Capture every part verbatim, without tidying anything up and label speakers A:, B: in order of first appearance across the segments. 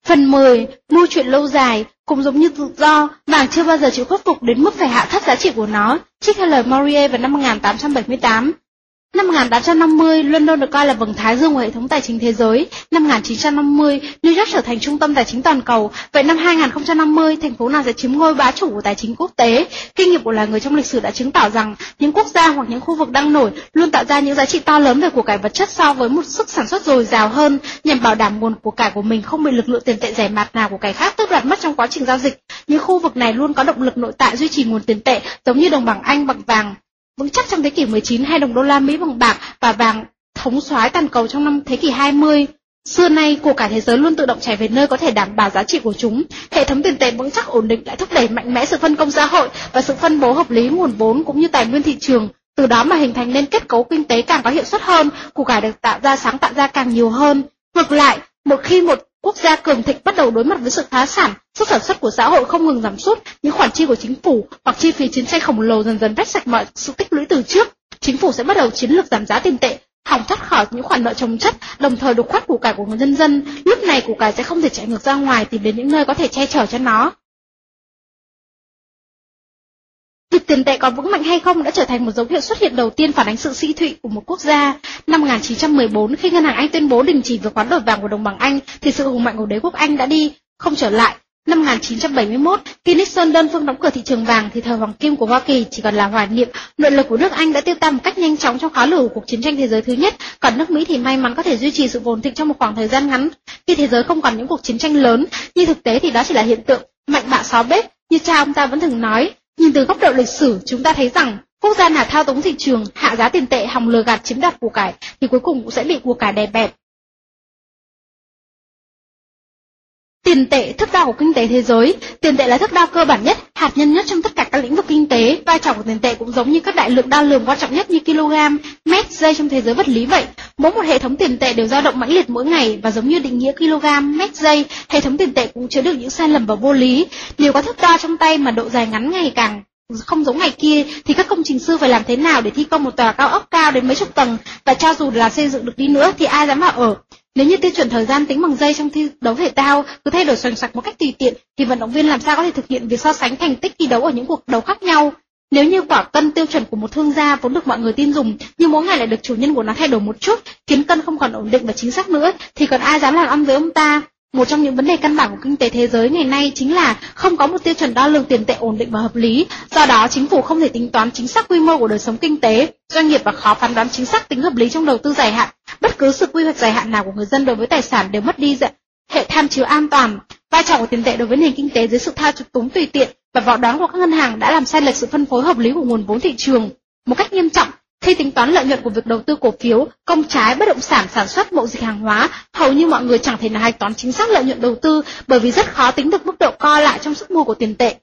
A: Phần mười. Mua chuyện lâu dài. Cũng giống như tự do, vàng chưa bao giờ chịu khuất phục đến mức phải hạ thấp giá trị của nó, trích theo lời Maurier vào năm một nghìn tám trăm bảy mươi tám. Năm một nghìn tám trăm năm mươi, London được coi là vầng thái dương của hệ thống tài chính thế giới. Năm một nghìn chín trăm năm mươi, New York trở thành trung tâm tài chính toàn cầu. Vậy năm hai nghìn không trăm năm mươi, thành phố nào sẽ chiếm ngôi bá chủ của tài chính quốc tế? Kinh nghiệm của loài người trong lịch sử đã chứng tỏ rằng những quốc gia hoặc những khu vực đang nổi luôn tạo ra những giá trị to lớn về của cải vật chất so với một sức sản xuất dồi dào hơn, nhằm bảo đảm nguồn của cải của mình không bị lực lượng tiền tệ rẻ mạt nào của cải khác tước đoạt mất trong quá trình giao dịch. Những khu vực này luôn có động lực nội tại duy trì nguồn tiền tệ, giống như đồng bảng Anh bằng vàng vững chắc trong thế kỷ mười chín hay đồng đô la Mỹ bằng bạc và vàng thống soái toàn cầu trong năm thế kỷ hai mươi. Xưa nay, của cải thế giới luôn tự động chảy về nơi có thể đảm bảo giá trị của chúng. Hệ thống tiền tệ vững chắc ổn định lại thúc đẩy mạnh mẽ sự phân công xã hội và sự phân bố hợp lý nguồn vốn cũng như tài nguyên thị trường. Từ đó mà hình thành nên kết cấu kinh tế càng có hiệu suất hơn, của cải được tạo ra sáng tạo ra càng nhiều hơn. Ngược lại, một khi một quốc gia cường thịnh bắt đầu đối mặt với sự phá sản, sức sản xuất của xã hội không ngừng giảm sút, những khoản chi của chính phủ hoặc chi phí chiến tranh khổng lồ dần dần vét sạch mọi sự tích lũy từ trước. Chính phủ sẽ bắt đầu chiến lược giảm giá tiền tệ, hòng thoát khỏi những khoản nợ chồng chất, đồng thời đục khoét của cải của người nhân dân. Lúc này của cải sẽ không thể chạy ngược ra ngoài, tìm đến những nơi có thể che chở cho nó. Việc tiền tệ có vững mạnh hay không đã trở thành một dấu hiệu xuất hiện đầu tiên phản ánh sự suy thụy của một quốc gia. Năm một nghìn chín trăm mười bốn, khi ngân hàng Anh tuyên bố đình chỉ việc hoán đổi vàng của đồng bảng Anh, thì sự hùng mạnh của đế quốc Anh đã đi không trở lại. Năm một nghìn chín trăm bảy mươi mốt, khi Nixon đơn phương đóng cửa thị trường vàng, thì thời hoàng kim của Hoa Kỳ chỉ còn là hoài niệm. Nội lực của nước Anh đã tiêu tan một cách nhanh chóng trong khói lửa của cuộc chiến tranh thế giới thứ nhất, còn nước Mỹ thì may mắn có thể duy trì sự ổn định trong một khoảng thời gian ngắn, khi thế giới không còn những cuộc chiến tranh lớn. Nhưng thực tế thì đó chỉ là hiện tượng mạnh bạo xáo bếp, như cha ông ta vẫn thường nói. Nhìn từ góc độ lịch sử, chúng ta thấy rằng quốc gia nào thao túng thị trường, hạ giá tiền tệ, hòng lừa gạt chiếm đoạt của cải thì cuối cùng cũng sẽ bị của cải đè bẹp. Tiền tệ, thước đo của kinh tế thế giới. Tiền tệ là thước đo cơ bản nhất, hạt nhân nhất trong tất cả các lĩnh vực kinh tế. Vai trò của tiền tệ cũng giống như các đại lượng đo lường quan trọng nhất như kg, mét, giây trong thế giới vật lý vậy. Mỗi một hệ thống tiền tệ đều dao động mãnh liệt mỗi ngày, và giống như định nghĩa kg, mét, giây, hệ thống tiền tệ cũng chứa được những sai lầm và vô lý. Nếu có thước đo trong tay mà độ dài ngắn ngày càng không giống ngày kia, thì các công trình sư phải làm thế nào để thi công một tòa cao ốc cao đến mấy chục tầng, và cho dù là xây dựng được đi nữa thì ai dám vào ở. Nếu như tiêu chuẩn thời gian tính bằng giây trong thi đấu thể thao cứ thay đổi xoành xoạch một cách tùy tiện, thì vận động viên làm sao có thể thực hiện việc so sánh thành tích thi đấu ở những cuộc đấu khác nhau? Nếu như quả cân tiêu chuẩn của một thương gia vốn được mọi người tin dùng, nhưng mỗi ngày lại được chủ nhân của nó thay đổi một chút, khiến cân không còn ổn định và chính xác nữa, thì còn ai dám làm ăn với ông ta? Một trong những vấn đề căn bản của kinh tế thế giới ngày nay chính là không có một tiêu chuẩn đo lường tiền tệ ổn định và hợp lý. Do đó, chính phủ không thể tính toán chính xác quy mô của đời sống kinh tế, doanh nghiệp và khó phán đoán chính xác tính hợp lý trong đầu tư dài hạn. Bất cứ sự quy hoạch dài hạn nào của người dân đối với tài sản đều mất đi hệ tham chiếu an toàn. Vai trò của tiền tệ đối với nền kinh tế dưới sự thao túng tùy tiện và vỏ đoán của các ngân hàng đã làm sai lệch sự phân phối hợp lý của nguồn vốn thị trường một cách nghiêm trọng. Khi tính toán lợi nhuận của việc đầu tư cổ phiếu, công trái, bất động sản, sản xuất, mậu dịch hàng hóa, hầu như mọi người chẳng thể nào hạch toán chính xác lợi nhuận đầu tư, bởi vì rất khó tính được mức độ co lại trong sức mua của tiền tệ.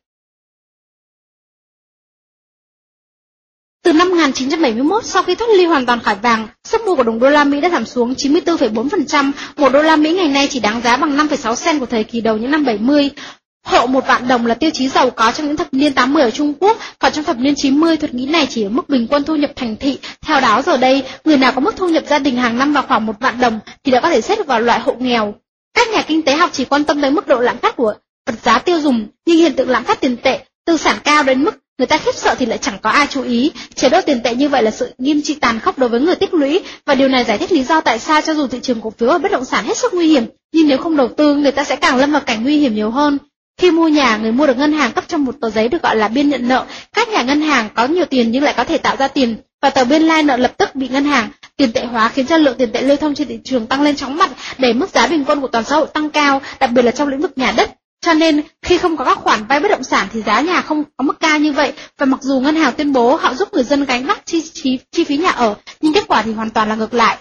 A: Từ năm một nghìn chín trăm bảy mươi mốt, sau khi thoát ly hoàn toàn khỏi vàng, sức mua của đồng đô la Mỹ đã giảm xuống chín mươi tư phẩy bốn phần trăm, một đô la Mỹ ngày nay chỉ đáng giá bằng năm phẩy sáu cent của thời kỳ đầu những năm bảy mươi. Hộ một vạn đồng là tiêu chí giàu có trong những thập niên tám mươi ở Trung Quốc, còn trong thập niên chín mươi, thuật nghĩ này chỉ ở mức bình quân thu nhập thành thị. Theo đó giờ đây, người nào có mức thu nhập gia đình hàng năm vào khoảng một vạn đồng thì đã có thể xếp vào loại hộ nghèo. Các nhà kinh tế học chỉ quan tâm tới mức độ lạm phát của vật giá tiêu dùng, nhưng hiện tượng lạm phát tiền tệ, tư sản cao đến mức người ta khiếp sợ thì lại chẳng có ai chú ý. Chế độ tiền tệ như vậy là sự nghiêm trị tàn khốc đối với người tích lũy, và điều này giải thích lý do tại sao cho dù thị trường cổ phiếu và bất động sản hết sức nguy hiểm, nhưng nếu không đầu tư, người ta sẽ càng lâm vào cảnh nguy hiểm nhiều hơn. Khi mua nhà, người mua được ngân hàng cấp cho một tờ giấy được gọi là biên nhận nợ. Các nhà ngân hàng có nhiều tiền nhưng lại có thể tạo ra tiền, và tờ biên lai nợ lập tức bị ngân hàng tiền tệ hóa, khiến cho lượng tiền tệ lưu thông trên thị trường tăng lên chóng mặt, để mức giá bình quân của toàn xã hội tăng cao, đặc biệt là trong lĩnh vực nhà đất. Cho nên, khi không có các khoản vay bất động sản thì giá nhà không có mức cao như vậy, và mặc dù ngân hàng tuyên bố họ giúp người dân gánh vác chi, chi, chi phí nhà ở, nhưng kết quả thì hoàn toàn là ngược lại.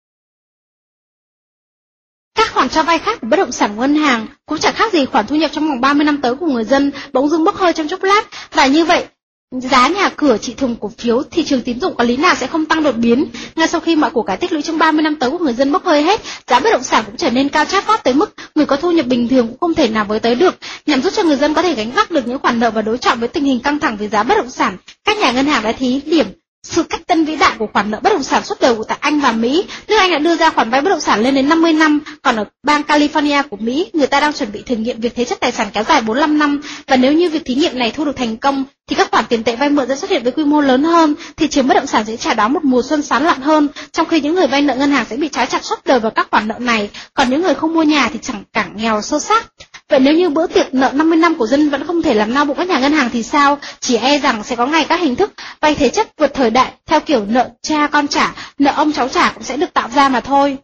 A: Các khoản cho vay khác của bất động sản của ngân hàng cũng chẳng khác gì khoản thu nhập trong vòng ba mươi năm tới của người dân bỗng dưng bốc hơi trong chốc lát, và như vậy, giá nhà cửa, chỉ thường cổ phiếu, thị trường tín dụng có lý nào sẽ không tăng đột biến. Ngay sau khi mọi của cải tích lũy trong ba mươi năm tới của người dân bốc hơi hết, giá bất động sản cũng trở nên cao chót vót tới mức người có thu nhập bình thường cũng không thể nào với tới được. Nhằm giúp cho người dân có thể gánh vác được những khoản nợ và đối chọi với tình hình căng thẳng về giá bất động sản, các nhà ngân hàng đã thí điểm sự cách tân vĩ đại của khoản nợ bất động sản suốt đời của tại Anh và Mỹ. Nước Anh đã đưa ra khoản vay bất động sản lên đến năm mươi năm, còn ở bang California của Mỹ, người ta đang chuẩn bị thử nghiệm việc thế chấp tài sản kéo dài bốn mươi lăm năm, và nếu như việc thí nghiệm này thu được thành công, thì các khoản tiền tệ vay mượn sẽ xuất hiện với quy mô lớn hơn, thị trường bất động sản sẽ chào đón một mùa xuân sán lạn hơn, trong khi những người vay nợ ngân hàng sẽ bị trói chặt suốt đời vào các khoản nợ này, còn những người không mua nhà thì chẳng cảng nghèo sâu sắc. Vậy nếu như bữa tiệc nợ năm mươi năm của dân vẫn không thể làm no bụng các nhà ngân hàng thì sao? Chỉ e rằng sẽ có ngày các hình thức vay thế chấp vượt thời đại theo kiểu nợ cha con trả, nợ ông cháu trả cũng sẽ được tạo ra mà thôi.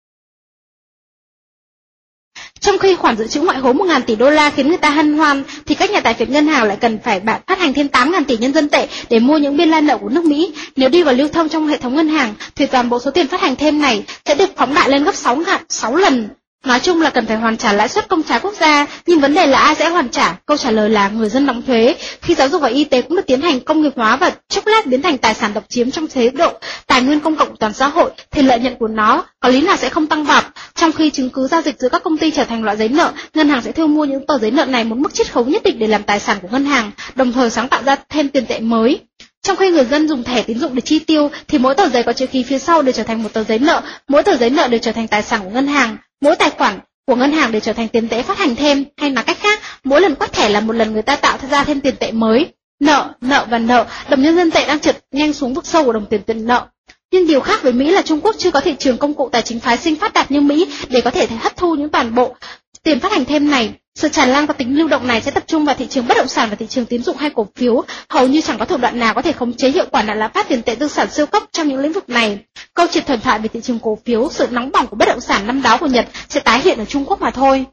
A: Trong khi khoản dự trữ ngoại hối một nghìn tỷ đô la khiến người ta hân hoan, thì các nhà tài phiệt ngân hàng lại cần phải phát hành thêm tám nghìn tỷ nhân dân tệ để mua những biên lai nợ của nước Mỹ. Nếu đi vào lưu thông trong hệ thống ngân hàng, thì toàn bộ số tiền phát hành thêm này sẽ được phóng đại lên gấp sáu lần. Nói chung là cần phải hoàn trả lãi suất công trái quốc gia, nhưng vấn đề là ai sẽ hoàn trả? Câu trả lời là người dân đóng thuế. Khi giáo dục và y tế cũng được tiến hành công nghiệp hóa và chốc lát biến thành tài sản độc chiếm trong chế độ tài nguyên công cộng của toàn xã hội, thì lợi nhuận của nó có lý nào sẽ không tăng vọt. Trong khi chứng cứ giao dịch giữa các công ty trở thành loại giấy nợ, ngân hàng sẽ thu mua những tờ giấy nợ này một mức chiết khấu nhất định để làm tài sản của ngân hàng, đồng thời sáng tạo ra thêm tiền tệ mới. Trong khi người dân dùng thẻ tín dụng để chi tiêu, thì mỗi tờ giấy có chữ ký phía sau đều trở thành một tờ giấy nợ, mỗi tờ giấy nợ đều trở thành tài sản của ngân hàng, mỗi tài khoản của ngân hàng để trở thành tiền tệ phát hành thêm, hay nói cách khác, mỗi lần quét thẻ là một lần người ta tạo ra thêm tiền tệ mới. Nợ, nợ và nợ, đồng nhân dân tệ đang trượt nhanh xuống vực sâu của đồng tiền tiền nợ. Nhưng điều khác với Mỹ là Trung Quốc chưa có thị trường công cụ tài chính phái sinh phát đạt như Mỹ để có thể hấp thu những toàn bộ tiền phát hành thêm này. Sự tràn lan và tính lưu động này sẽ tập trung vào thị trường bất động sản và thị trường tín dụng hay cổ phiếu. Hầu như chẳng có thủ đoạn nào có thể khống chế hiệu quả nạn lạm phát tiền tệ tư sản siêu cấp trong những lĩnh vực này. Câu chuyện thần thoại về thị trường cổ phiếu, sự nóng bỏng của bất động sản năm đó của Nhật sẽ tái hiện ở Trung Quốc mà thôi.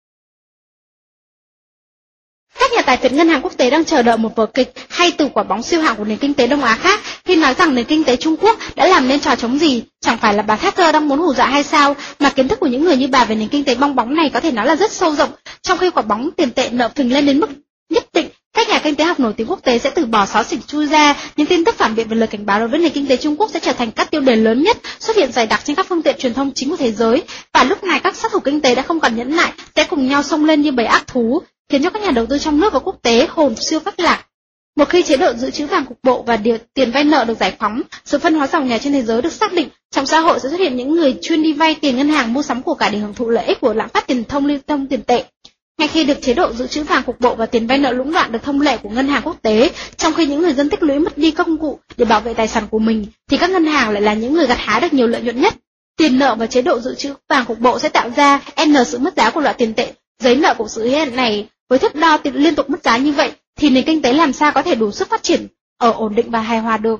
A: Các nhà tài phiệt ngân hàng quốc tế đang chờ đợi một vở kịch hay từ quả bóng siêu hạng của nền kinh tế Đông Á khác khi nói rằng nền kinh tế Trung Quốc đã làm nên trò chống gì. Chẳng phải là bà Thatcher đang muốn hù dọa hay sao, mà kiến thức của những người như bà về nền kinh tế bong bóng này có thể nói là rất sâu rộng. Trong khi quả bóng tiền tệ nợ phình lên đến mức nhất định, các nhà kinh tế học nổi tiếng quốc tế sẽ từ bỏ xó xỉnh chui ra. Những tin tức phản biện về lời cảnh báo đối với nền kinh tế Trung Quốc sẽ trở thành các tiêu đề lớn nhất, xuất hiện dày đặc trên các phương tiện truyền thông chính của thế giới. Và lúc này các sát thủ kinh tế đã không còn nhẫn nại, sẽ cùng nhau xông lên như bầy ác thú, khiến cho các nhà đầu tư trong nước và quốc tế hồn siêu phách lạc. Một khi chế độ dự trữ vàng cục bộ và điều tiền vay nợ được giải phóng, sự phân hóa giàu nghèo trên thế giới được xác định, trong xã hội sẽ xuất hiện những người chuyên đi vay tiền ngân hàng mua sắm của cải để hưởng thụ lợi ích của lạm phát tiền thông lưu thông tiền tệ. Ngay khi được chế độ dự trữ vàng cục bộ và tiền vay nợ lũng đoạn được thông lệ của ngân hàng quốc tế, trong khi những người dân tích lũy mất đi công cụ để bảo vệ tài sản của mình, thì các ngân hàng lại là những người gặt hái được nhiều lợi nhuận nhất. Tiền nợ và chế độ dự trữ vàng cục bộ sẽ tạo ra n sự mất giá của loại tiền tệ giấy nợ của sự hiện này. Với thước đo tiền liên tục mất giá như vậy, thì nền kinh tế làm sao có thể đủ sức phát triển ở ổn định và hài hòa được.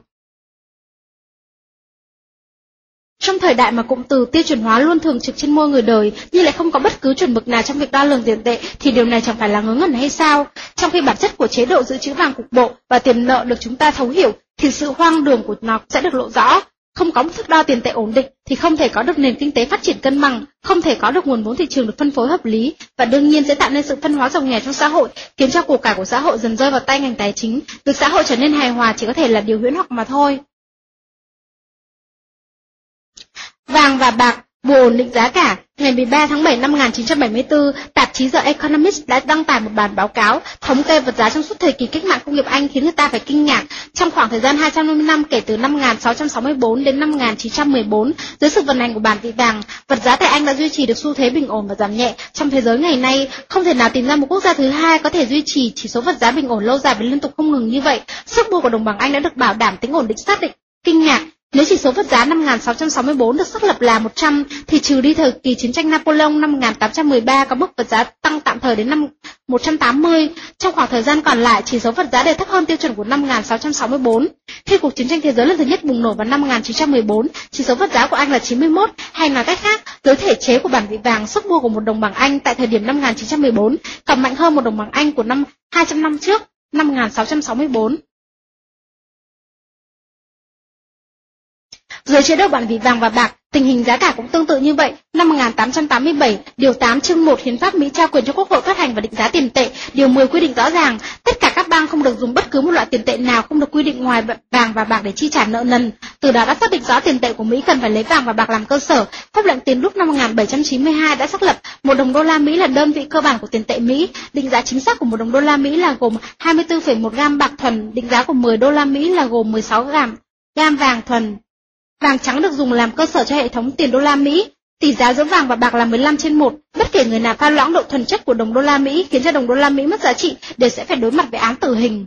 A: Trong thời đại mà cụm từ tiêu chuẩn hóa luôn thường trực trên môi người đời, nhưng lại không có bất cứ chuẩn mực nào trong việc đo lường tiền tệ, thì điều này chẳng phải là ngớ ngẩn hay sao? Trong khi bản chất của chế độ dự trữ vàng cục bộ và tiền nợ được chúng ta thấu hiểu, thì sự hoang đường của nó sẽ được lộ rõ. Không có một thước đo tiền tệ ổn định thì không thể có được nền kinh tế phát triển cân bằng, không thể có được nguồn vốn thị trường được phân phối hợp lý, và đương nhiên sẽ tạo nên sự phân hóa giàu nghèo trong xã hội, khiến cho của cải của xã hội dần rơi vào tay ngành tài chính. Việc xã hội trở nên hài hòa chỉ có thể là điều huyễn hoặc mà thôi. Vàng và bạc buộc ổn định giá cả. Ngày mười ba tháng bảy năm một nghìn chín trăm bảy mươi tư, tạp chí The Economist đã đăng tải một bản báo cáo thống kê vật giá trong suốt thời kỳ cách mạng công nghiệp Anh khiến người ta phải kinh ngạc. Trong khoảng thời gian hai trăm năm mươi năm kể từ năm một nghìn sáu trăm sáu mươi tư đến năm một nghìn chín trăm mười bốn, dưới sự vận hành của bản vị vàng, vật giá tại Anh đã duy trì được xu thế bình ổn và giảm nhẹ. Trong thế giới ngày nay, không thể nào tìm ra một quốc gia thứ hai có thể duy trì chỉ số vật giá bình ổn lâu dài và liên tục không ngừng như vậy. Sức mua của đồng bảng Anh đã được bảo đảm tính ổn định xác định. Kinh ngạc. Nếu chỉ số vật giá năm một nghìn sáu trăm sáu mươi tư được xác lập là một trăm, thì trừ đi thời kỳ chiến tranh Napoleon năm một nghìn tám trăm mười ba có mức vật giá tăng tạm thời đến năm một trăm tám mươi. Trong khoảng thời gian còn lại, chỉ số vật giá đều thấp hơn tiêu chuẩn của năm một nghìn sáu trăm sáu mươi tư. Khi cuộc chiến tranh thế giới lần thứ nhất bùng nổ vào năm một nghìn chín trăm mười bốn, chỉ số vật giá của Anh là chín mươi mốt, hay nói cách khác, dưới thể chế của bản vị vàng, sức mua của một đồng bảng Anh tại thời điểm năm một nghìn chín trăm mười bốn còn mạnh hơn một đồng bảng Anh của năm hai trăm năm trước, năm một nghìn sáu trăm sáu mươi tư. Dưới chế độ bản vị vàng và bạc, tình hình giá cả cũng tương tự như vậy. Năm một nghìn tám trăm tám mươi bảy, điều tám chương một Hiến pháp Mỹ trao quyền cho Quốc hội phát hành và định giá tiền tệ. Điều mười quy định rõ ràng, tất cả các bang không được dùng bất cứ một loại tiền tệ nào không được quy định ngoài vàng và bạc để chi trả nợ nần. Từ đó đã xác định rõ tiền tệ của Mỹ cần phải lấy vàng và bạc làm cơ sở. Pháp lệnh tiền rúp năm một nghìn bảy trăm chín mươi hai đã xác lập một đồng đô la Mỹ là đơn vị cơ bản của tiền tệ Mỹ. Định giá chính xác của một đồng đô la Mỹ là gồm hai mươi tư phẩy một gam bạc thuần, định giá của mười đô la Mỹ là gồm mười sáu gam gam vàng thuần. Vàng trắng được dùng làm cơ sở cho hệ thống tiền đô la Mỹ. Tỷ giá giữa vàng và bạc là mười lăm trên một. Bất kể người nào pha loãng độ thuần chất của đồng đô la Mỹ khiến cho đồng đô la Mỹ mất giá trị đều sẽ phải đối mặt với án tử hình.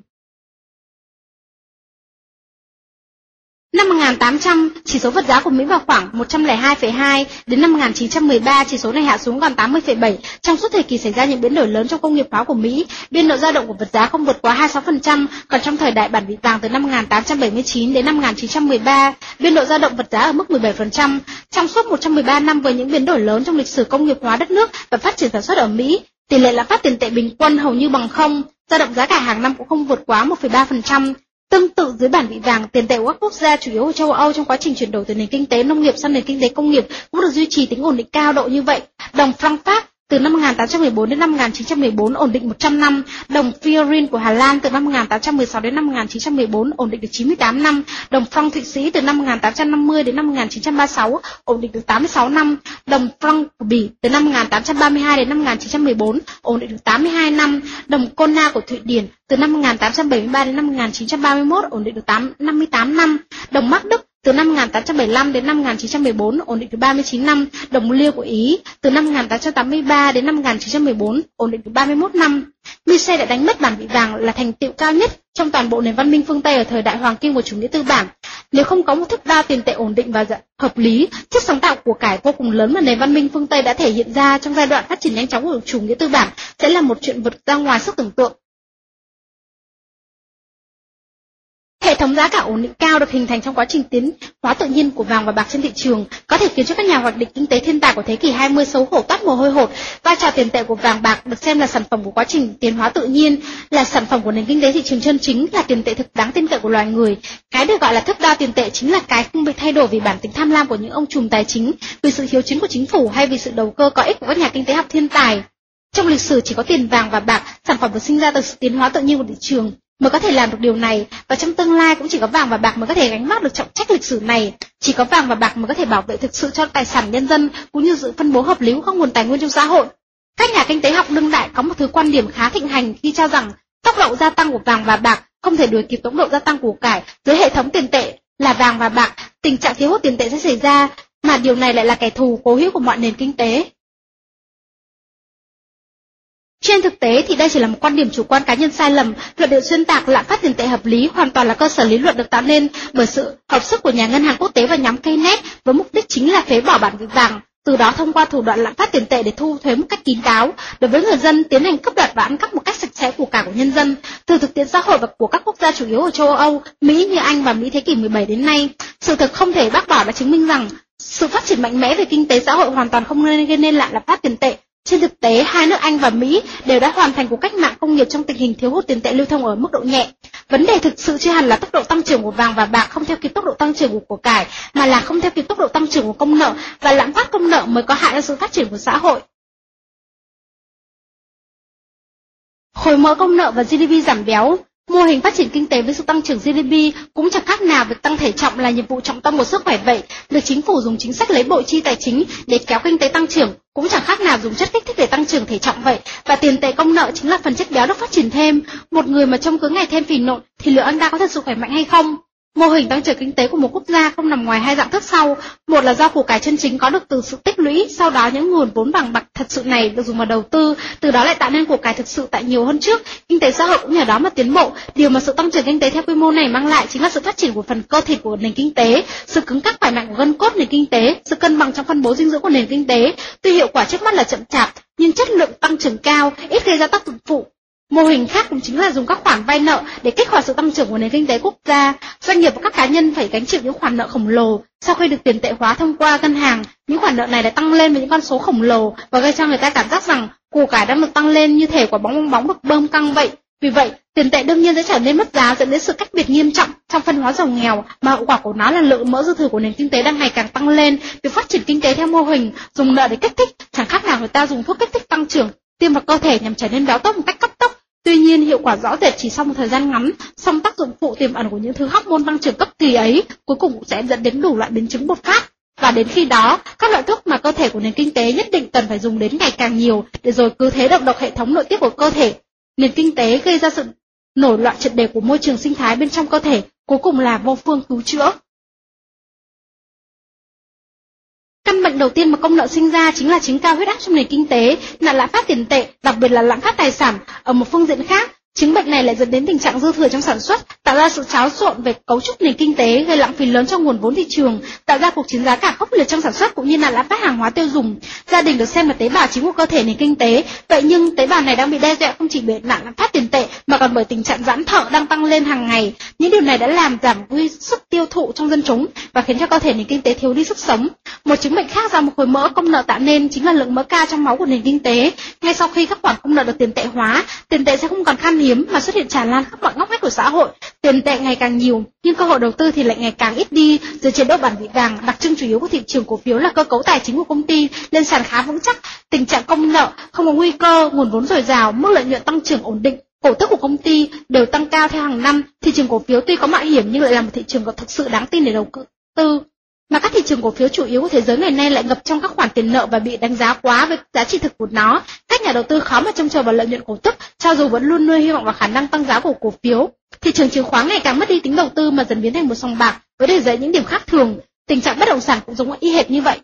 A: Năm một nghìn tám trăm, chỉ số vật giá của Mỹ vào khoảng một trăm lẻ hai phẩy hai, đến năm một nghìn chín trăm mười ba, chỉ số này hạ xuống còn tám mươi phẩy bảy. Trong suốt thời kỳ xảy ra những biến đổi lớn trong công nghiệp hóa của Mỹ, biên độ dao động của vật giá không vượt quá hai mươi sáu phần trăm, còn trong thời đại bản vị vàng từ năm một nghìn tám trăm bảy mươi chín đến năm một nghìn chín trăm mười ba, biên độ dao động vật giá ở mức mười bảy phần trăm. Trong suốt một trăm mười ba năm với những biến đổi lớn trong lịch sử công nghiệp hóa đất nước và phát triển sản xuất ở Mỹ, tỷ lệ lạm phát tiền tệ bình quân hầu như bằng không, dao động giá cả hàng năm cũng không vượt quá một phẩy ba phần trăm. Tương tự dưới bản vị vàng, tiền tệ của các quốc gia chủ yếu ở châu Âu trong quá trình chuyển đổi từ nền kinh tế nông nghiệp sang nền kinh tế công nghiệp cũng được duy trì tính ổn định cao độ như vậy. Đồng franc Pháp từ năm một nghìn tám trăm mười bốn đến năm một nghìn chín trăm mười bốn ổn định một trăm năm, đồng Fiorin của Hà Lan từ năm một nghìn tám trăm mười sáu đến năm một nghìn chín trăm mười bốn ổn định được chín mươi tám năm, đồng franc Thụy Sĩ từ năm một nghìn tám trăm năm mươi đến năm một nghìn chín trăm ba mươi sáu ổn định được tám mươi sáu năm, đồng franc của Bỉ từ năm một nghìn tám trăm ba mươi hai đến năm một nghìn chín trăm mười bốn ổn định được tám mươi hai năm, đồng Krona của Thụy Điển từ năm một nghìn tám trăm bảy mươi ba đến năm một nghìn chín trăm ba mươi mốt ổn định được năm mươi tám năm, đồng Mark Đức từ năm một nghìn tám trăm bảy mươi lăm đến năm một nghìn chín trăm mười bốn ổn định được ba mươi chín năm, đồng Liêu của Ý từ năm một nghìn tám trăm tám mươi ba đến năm một nghìn chín trăm mười bốn ổn định được ba mươi mốt năm. Mises đã đánh mất bản vị vàng là thành tựu cao nhất trong toàn bộ nền văn minh phương Tây ở thời đại hoàng kim của chủ nghĩa tư bản. Nếu không có một thước đo tiền tệ ổn định và hợp lý, sức sáng tạo của cải vô cùng lớn mà nền văn minh phương Tây đã thể hiện ra trong giai đoạn phát triển nhanh chóng của chủ nghĩa tư bản sẽ là một chuyện vượt ra ngoài sức tưởng tượng. Hệ thống giá cả ổn định cao được hình thành trong quá trình tiến hóa tự nhiên của vàng và bạc trên thị trường, có thể khiến cho các nhà hoạch định kinh tế thiên tài của thế kỷ hai mươi xấu hổ toát mồ hôi hột. Vai trò tiền tệ của vàng bạc được xem là sản phẩm của quá trình tiến hóa tự nhiên, là sản phẩm của nền kinh tế thị trường chân chính, là tiền tệ thực đáng tin cậy của loài người. Cái được gọi là thước đo tiền tệ chính là cái không bị thay đổi vì bản tính tham lam của những ông trùm tài chính, vì sự hiếu chính của chính phủ hay vì sự đầu cơ có ích của các nhà kinh tế học thiên tài. Trong lịch sử chỉ có tiền vàng và bạc, sản phẩm được sinh ra từ sự tiến hóa tự nhiên của thị trường, mới có thể làm được điều này, và trong tương lai cũng chỉ có vàng và bạc mới có thể gánh vác được trọng trách lịch sử này. Chỉ có vàng và bạc mới có thể bảo vệ thực sự cho tài sản nhân dân cũng như sự phân bố hợp lý của các nguồn tài nguyên trong xã hội. Các nhà kinh tế học đương đại có một thứ quan điểm khá thịnh hành khi cho rằng tốc độ gia tăng của vàng và bạc không thể đuổi kịp tốc độ gia tăng của cải. Dưới hệ thống tiền tệ là vàng và bạc, tình trạng thiếu hụt tiền tệ sẽ xảy ra, mà điều này lại là kẻ thù cố hữu của mọi nền kinh tế. Trên thực tế thì đây chỉ là một quan điểm chủ quan cá nhân sai lầm. Luận điệu xuyên tạc lạm phát tiền tệ hợp lý hoàn toàn là cơ sở lý luận được tạo nên bởi sự hợp sức của nhà ngân hàng quốc tế và nhóm Keynes với mục đích chính là phế bỏ bản vị vàng, từ đó thông qua thủ đoạn lạm phát tiền tệ để thu thuế một cách kín đáo đối với người dân, tiến hành cướp đoạt và ăn cắp một cách sạch sẽ của cải của nhân dân. Từ thực tiễn xã hội và của các quốc gia chủ yếu ở châu Âu, Mỹ như Anh và Mỹ thế kỷ mười bảy đến nay, sự thực không thể bác bỏ đã chứng minh rằng sự phát triển mạnh mẽ về kinh tế xã hội hoàn toàn không nên gây nên lạm phát tiền tệ. Trên thực tế, hai nước Anh và Mỹ đều đã hoàn thành cuộc cách mạng công nghiệp trong tình hình thiếu hụt tiền tệ lưu thông ở mức độ nhẹ. Vấn đề thực sự chưa hẳn là tốc độ tăng trưởng của vàng và bạc không theo kịp tốc độ tăng trưởng của của cải, mà là không theo kịp tốc độ tăng trưởng của công nợ, và lạm phát công nợ mới có hại cho sự phát triển của xã hội. Khối mỡ công nợ và giê đê pê giảm béo. Mô hình phát triển kinh tế với sự tăng trưởng giê đê pê cũng chẳng khác nào việc tăng thể trọng là nhiệm vụ trọng tâm của sức khỏe vậy. Việc chính phủ dùng chính sách lấy bội chi tài chính để kéo kinh tế tăng trưởng cũng chẳng khác nào dùng chất kích thích để tăng trưởng thể trọng vậy. Và tiền tệ công nợ chính là phần chất béo được phát triển thêm. Một người mà trông cứ ngày thêm phì nộn thì liệu anh ta có thật sự khỏe mạnh hay không? Mô hình tăng trưởng kinh tế của một quốc gia không nằm ngoài hai dạng thức sau. Một là do của cải chân chính có được từ sự tích lũy, sau đó những nguồn vốn bằng bạc thật sự này được dùng vào đầu tư, từ đó lại tạo nên của cải thực sự tại nhiều hơn trước. Kinh tế xã hội cũng nhờ đó mà tiến bộ. Điều mà sự tăng trưởng kinh tế theo quy mô này mang lại chính là sự phát triển của phần cơ thịt của nền kinh tế, sự cứng cáp khỏe mạnh của gân cốt nền kinh tế, sự cân bằng trong phân bố dinh dưỡng của nền kinh tế. Tuy hiệu quả trước mắt là chậm chạp, nhưng chất lượng tăng trưởng cao, ít gây ra tác dụng phụ. Mô hình khác cũng chính là dùng các khoản vay nợ để kích hoạt sự tăng trưởng của nền kinh tế quốc gia. Doanh nghiệp và các cá nhân phải gánh chịu những khoản nợ khổng lồ. Sau khi được tiền tệ hóa thông qua ngân hàng, những khoản nợ này đã tăng lên với những con số khổng lồ và gây cho người ta cảm giác rằng của cải đang được tăng lên như thể quả bóng bong bóng được bơm căng vậy. Vì vậy, tiền tệ đương nhiên sẽ trở nên mất giá, dẫn đến sự cách biệt nghiêm trọng trong phân hóa giàu nghèo, mà hậu quả của nó là lượng mỡ dư thừa của nền kinh tế đang ngày càng tăng lên. Việc phát triển kinh tế theo mô hình dùng nợ để kích thích chẳng khác nào người ta dùng thuốc kích thích tăng trưởng tiêm vào cơ thể nhằm trở nên béo tốt một cách cấp tốc. Tuy nhiên, hiệu quả rõ rệt chỉ sau một thời gian ngắn, song tác dụng phụ tiềm ẩn của những thứ hormone tăng trưởng cấp kỳ ấy cuối cùng cũng sẽ dẫn đến đủ loại biến chứng bột phát. Và đến khi đó, các loại thuốc mà cơ thể của nền kinh tế nhất định cần phải dùng đến ngày càng nhiều, để rồi cứ thế độc độc hệ thống nội tiết của cơ thể. Nền kinh tế gây ra sự nổi loạn triệt để của môi trường sinh thái bên trong cơ thể, cuối cùng là vô phương cứu chữa. Căn bệnh đầu tiên mà công nợ sinh ra chính là chứng cao huyết áp trong nền kinh tế, là lạm phát tiền tệ, đặc biệt là lạm phát tài sản. Ở một phương diện khác, chứng bệnh này lại dẫn đến tình trạng dư thừa trong sản xuất, tạo ra sự xáo trộn về cấu trúc nền kinh tế, gây lãng phí lớn trong nguồn vốn thị trường, tạo ra cuộc chiến giá cả khốc liệt trong sản xuất cũng như là lạm phát hàng hóa tiêu dùng. Gia đình được xem là tế bào chính của cơ thể nền kinh tế, vậy nhưng tế bào này đang bị đe dọa không chỉ bởi nạn lạm phát tiền tệ mà còn bởi tình trạng giãn thợ đang tăng lên hàng ngày. Những điều này đã làm giảm quy sức tiêu thụ trong dân chúng và khiến cho cơ thể nền kinh tế thiếu đi sức sống. Một chứng bệnh khác do một khối mỡ công nợ tạo nên chính là lượng mỡ cao trong máu của nền kinh tế. Ngay sau khi các khoản công nợ được tiền tệ hóa, tiền tệ sẽ không còn khan hiếm mà xuất hiện tràn lan khắp mọi ngóc ngách của xã hội. Tiền tệ ngày càng nhiều, nhưng cơ hội đầu tư thì lại ngày càng ít đi. Dưới chế độ bản vị vàng, đặc trưng chủ yếu của thị trường cổ phiếu là cơ cấu tài chính của công ty lên sàn khá vững chắc, tình trạng công nợ không có nguy cơ, nguồn vốn dồi dào, mức lợi nhuận tăng trưởng ổn định, cổ tức của công ty đều tăng cao theo hàng năm. Thị trường cổ phiếu tuy có mạo hiểm nhưng lại là một thị trường có thực sự đáng tin để đầu tư. Mà các thị trường cổ phiếu chủ yếu của thế giới ngày nay lại ngập trong các khoản tiền nợ và bị đánh giá quá với giá trị thực của nó. Các nhà đầu tư khó mà trông chờ vào lợi nhuận cổ tức, cho dù vẫn luôn nuôi hy vọng vào khả năng tăng giá của cổ phiếu. Thị trường chứng khoán ngày càng mất đi tính đầu tư mà dần biến thành một sòng bạc với đầy dẫy những điểm khác thường. Tình trạng bất động sản cũng giống y hệt như vậy.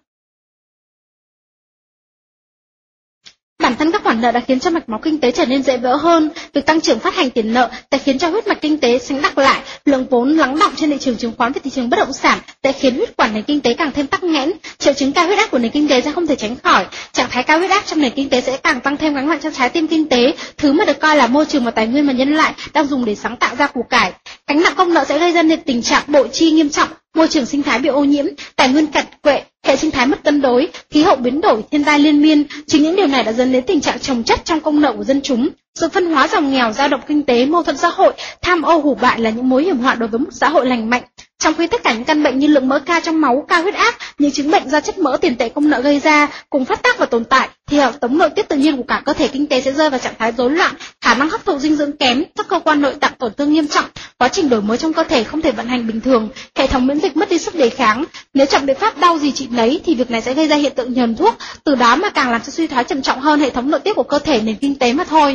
A: Bản thân các khoản nợ đã khiến cho mạch máu kinh tế trở nên dễ vỡ hơn. Việc tăng trưởng phát hành tiền nợ đã khiến cho huyết mạch kinh tế sánh đặc lại, lượng vốn lắng đọng trên thị trường chứng khoán và thị trường bất động sản đã khiến huyết quản nền kinh tế càng thêm tắc nghẽn. Triệu chứng cao huyết áp của nền kinh tế sẽ không thể tránh khỏi. Trạng thái cao huyết áp trong nền kinh tế sẽ càng tăng thêm gánh nặng cho trái tim kinh tế, thứ mà được coi là môi trường và tài nguyên mà nhân loại đang dùng để sáng tạo ra củ cải. Gánh nặng công nợ sẽ gây ra nên tình trạng bội chi nghiêm trọng, môi trường sinh thái bị ô nhiễm, tài nguyên cạn quệ, hệ sinh thái mất cân đối, khí hậu biến đổi, thiên tai liên miên. Chính những điều này đã dẫn đến tình trạng chồng chất trong công nợ của dân chúng. Sự phân hóa giàu nghèo, dao động kinh tế, mâu thuẫn xã hội, tham ô hủ bại là những mối hiểm họa đối với một xã hội lành mạnh. Trong khi tất cả những căn bệnh như lượng mỡ cao trong máu, cao huyết áp, những chứng bệnh do chất mỡ tiền tệ công nợ gây ra cùng phát tác và tồn tại, thì hệ thống nội tiết tự nhiên của cả cơ thể kinh tế sẽ rơi vào trạng thái rối loạn, khả năng hấp thụ dinh dưỡng kém, các cơ quan nội tạng tổn thương nghiêm trọng, quá trình đổi mới trong cơ thể không thể vận hành bình thường, hệ thống miễn dịch mất đi sức đề kháng. Nếu chọn biện pháp đau gì trị nấy thì việc này sẽ gây ra hiện tượng nhờn thuốc, từ đó mà càng làm cho suy thoái trầm trọng hơn hệ thống nội tiết của cơ thể nền kinh tế mà thôi.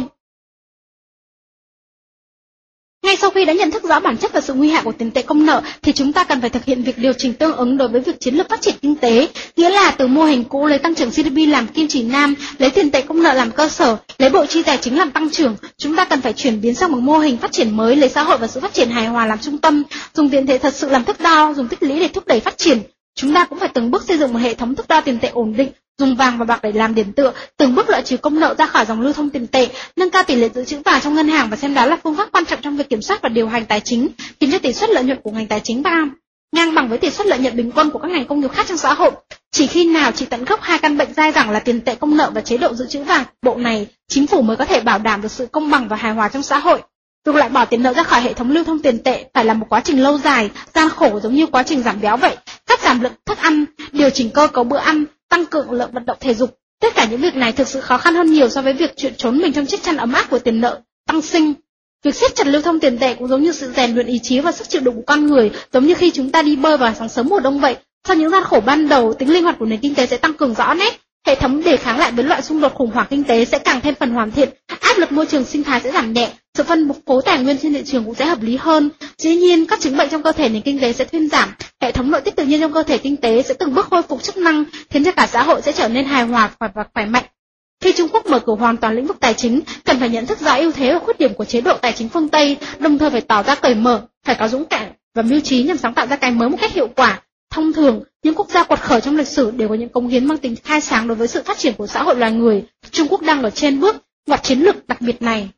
A: Ngay sau khi đã nhận thức rõ bản chất và sự nguy hại của tiền tệ công nợ thì chúng ta cần phải thực hiện việc điều chỉnh tương ứng đối với việc chiến lược phát triển kinh tế, nghĩa là từ mô hình cũ lấy tăng trưởng giê đê pê làm kim chỉ nam, lấy tiền tệ công nợ làm cơ sở, lấy bộ chi tài chính làm tăng trưởng, chúng ta cần phải chuyển biến sang một mô hình phát triển mới lấy xã hội và sự phát triển hài hòa làm trung tâm, dùng tiền tệ thật sự làm thước đo, dùng tích lũy để thúc đẩy phát triển. Chúng ta cũng phải từng bước xây dựng một hệ thống thước đo tiền tệ ổn định, dùng vàng và bạc để làm điểm tựa, từng bước loại trừ công nợ ra khỏi dòng lưu thông tiền tệ, nâng cao tỷ lệ dự trữ vàng trong ngân hàng và xem đó là phương pháp quan trọng trong việc kiểm soát và điều hành tài chính, khiến cho tỷ suất lợi nhuận của ngành tài chính bằng ngang bằng với tỷ suất lợi nhuận bình quân của các ngành công nghiệp khác trong xã hội. Chỉ khi nào trị tận gốc hai căn bệnh dai dẳng là tiền tệ công nợ và chế độ dự trữ vàng bộ này, chính phủ mới có thể bảo đảm được sự công bằng và hài hòa trong xã hội. Việc loại bỏ tiền nợ ra khỏi hệ thống lưu thông tiền tệ phải là một quá trình lâu dài, gian khổ giống như quá trình giảm béo vậy, cắt giảm lượng thức ăn, điều chỉnh cơ cấu bữa ăn, tăng cường lượng vận động thể dục. Tất cả những việc này thực sự khó khăn hơn nhiều so với việc chuyện trốn mình trong chiếc chăn ấm áp của tiền nợ tăng sinh. Việc siết chặt lưu thông tiền tệ cũng giống như sự rèn luyện ý chí và sức chịu đựng của con người, giống như khi chúng ta đi bơi vào sáng sớm mùa đông vậy. Sau những gian khổ ban đầu, tính linh hoạt của nền kinh tế sẽ tăng cường rõ nét. Hệ thống đề kháng lại với loại xung đột khủng hoảng kinh tế sẽ càng thêm phần hoàn thiện, áp lực môi trường sinh thái sẽ giảm nhẹ, sự phân phối tài nguyên trên thị trường cũng sẽ hợp lý hơn. Dĩ nhiên, các chứng bệnh trong cơ thể nền kinh tế sẽ thuyên giảm, hệ thống nội tiết tự nhiên trong cơ thể kinh tế sẽ từng bước khôi phục chức năng, khiến cho cả xã hội sẽ trở nên hài hòa và khỏe mạnh. Khi Trung Quốc mở cửa hoàn toàn lĩnh vực tài chính, cần phải nhận thức rõ ưu thế và khuyết điểm của chế độ tài chính phương Tây, đồng thời phải tỏ ra cởi mở, phải có dũng cảm và mưu trí nhằm sáng tạo ra cái mới một cách hiệu quả. Thông thường, những quốc gia quật khởi trong lịch sử đều có những cống hiến mang tính khai sáng đối với sự phát triển của xã hội loài người. Trung Quốc đang ở trên bước ngoặt chiến lược đặc biệt này.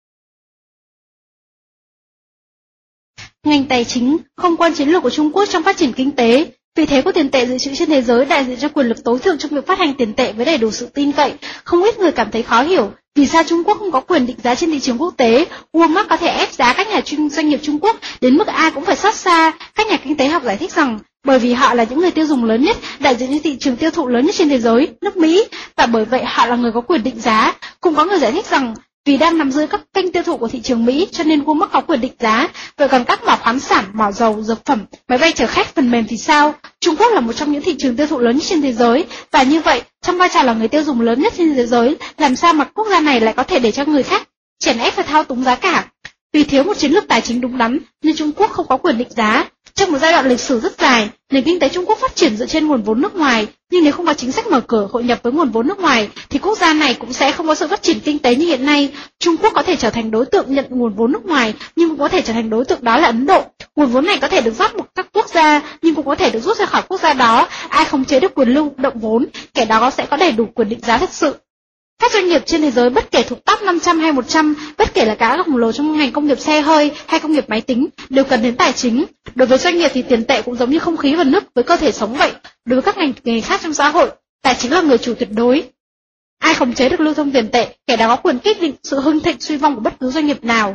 A: Ngành tài chính không quan chiến lược của Trung Quốc trong phát triển kinh tế. Vị thế của tiền tệ dự trữ trên thế giới đại diện cho quyền lực tối thượng trong việc phát hành tiền tệ với đầy đủ sự tin cậy. Không ít người cảm thấy khó hiểu vì sao Trung Quốc không có quyền định giá trên thị trường quốc tế. Walmart có thể ép giá các nhà doanh nghiệp Trung Quốc đến mức ai cũng phải xót xa. Các nhà kinh tế học giải thích rằng bởi vì họ là những người tiêu dùng lớn nhất, đại diện cho thị trường tiêu thụ lớn nhất trên thế giới, nước Mỹ, và bởi vậy họ là người có quyền định giá. Cũng có người giải thích rằng vì đang nắm giữ các kênh tiêu thụ của thị trường Mỹ cho nên Walmart có quyền định giá. Vậy còn các mỏ khoáng sản, mỏ dầu, dược phẩm, máy bay chở khách, phần mềm thì sao? Trung Quốc là một trong những thị trường tiêu thụ lớn nhất trên thế giới, và như vậy trong vai trò là người tiêu dùng lớn nhất trên thế giới, làm sao mà quốc gia này lại có thể để cho người khác chèn ép và thao túng giá cả? Vì thiếu một chiến lược tài chính đúng đắn nên Trung Quốc không có quyền định giá. Trong một giai đoạn lịch sử rất dài, nền kinh tế Trung Quốc phát triển dựa trên nguồn vốn nước ngoài, nhưng nếu không có chính sách mở cửa hội nhập với nguồn vốn nước ngoài thì quốc gia này cũng sẽ không có sự phát triển kinh tế như hiện nay. Trung Quốc có thể trở thành đối tượng nhận nguồn vốn nước ngoài, nhưng cũng có thể trở thành đối tượng đó là Ấn Độ. Nguồn vốn này có thể được rót một các quốc gia, nhưng cũng có thể được rút ra khỏi quốc gia đó. Ai khống chế được quyền lưu động vốn, kẻ đó sẽ có đầy đủ quyền định giá thật sự. Các doanh nghiệp trên thế giới, bất kể thuộc top năm trăm hay một trăm, bất kể là các khổng lồ trong ngành công nghiệp xe hơi hay công nghiệp máy tính, đều cần đến tài chính. Đối với doanh nghiệp thì tiền tệ cũng giống như không khí và nước với cơ thể sống vậy. Đối với các ngành nghề khác trong xã hội, tài chính là người chủ tuyệt đối. Ai khống chế được lưu thông tiền tệ, kẻ đó có quyền quyết định sự hưng thịnh suy vong của bất cứ doanh nghiệp nào.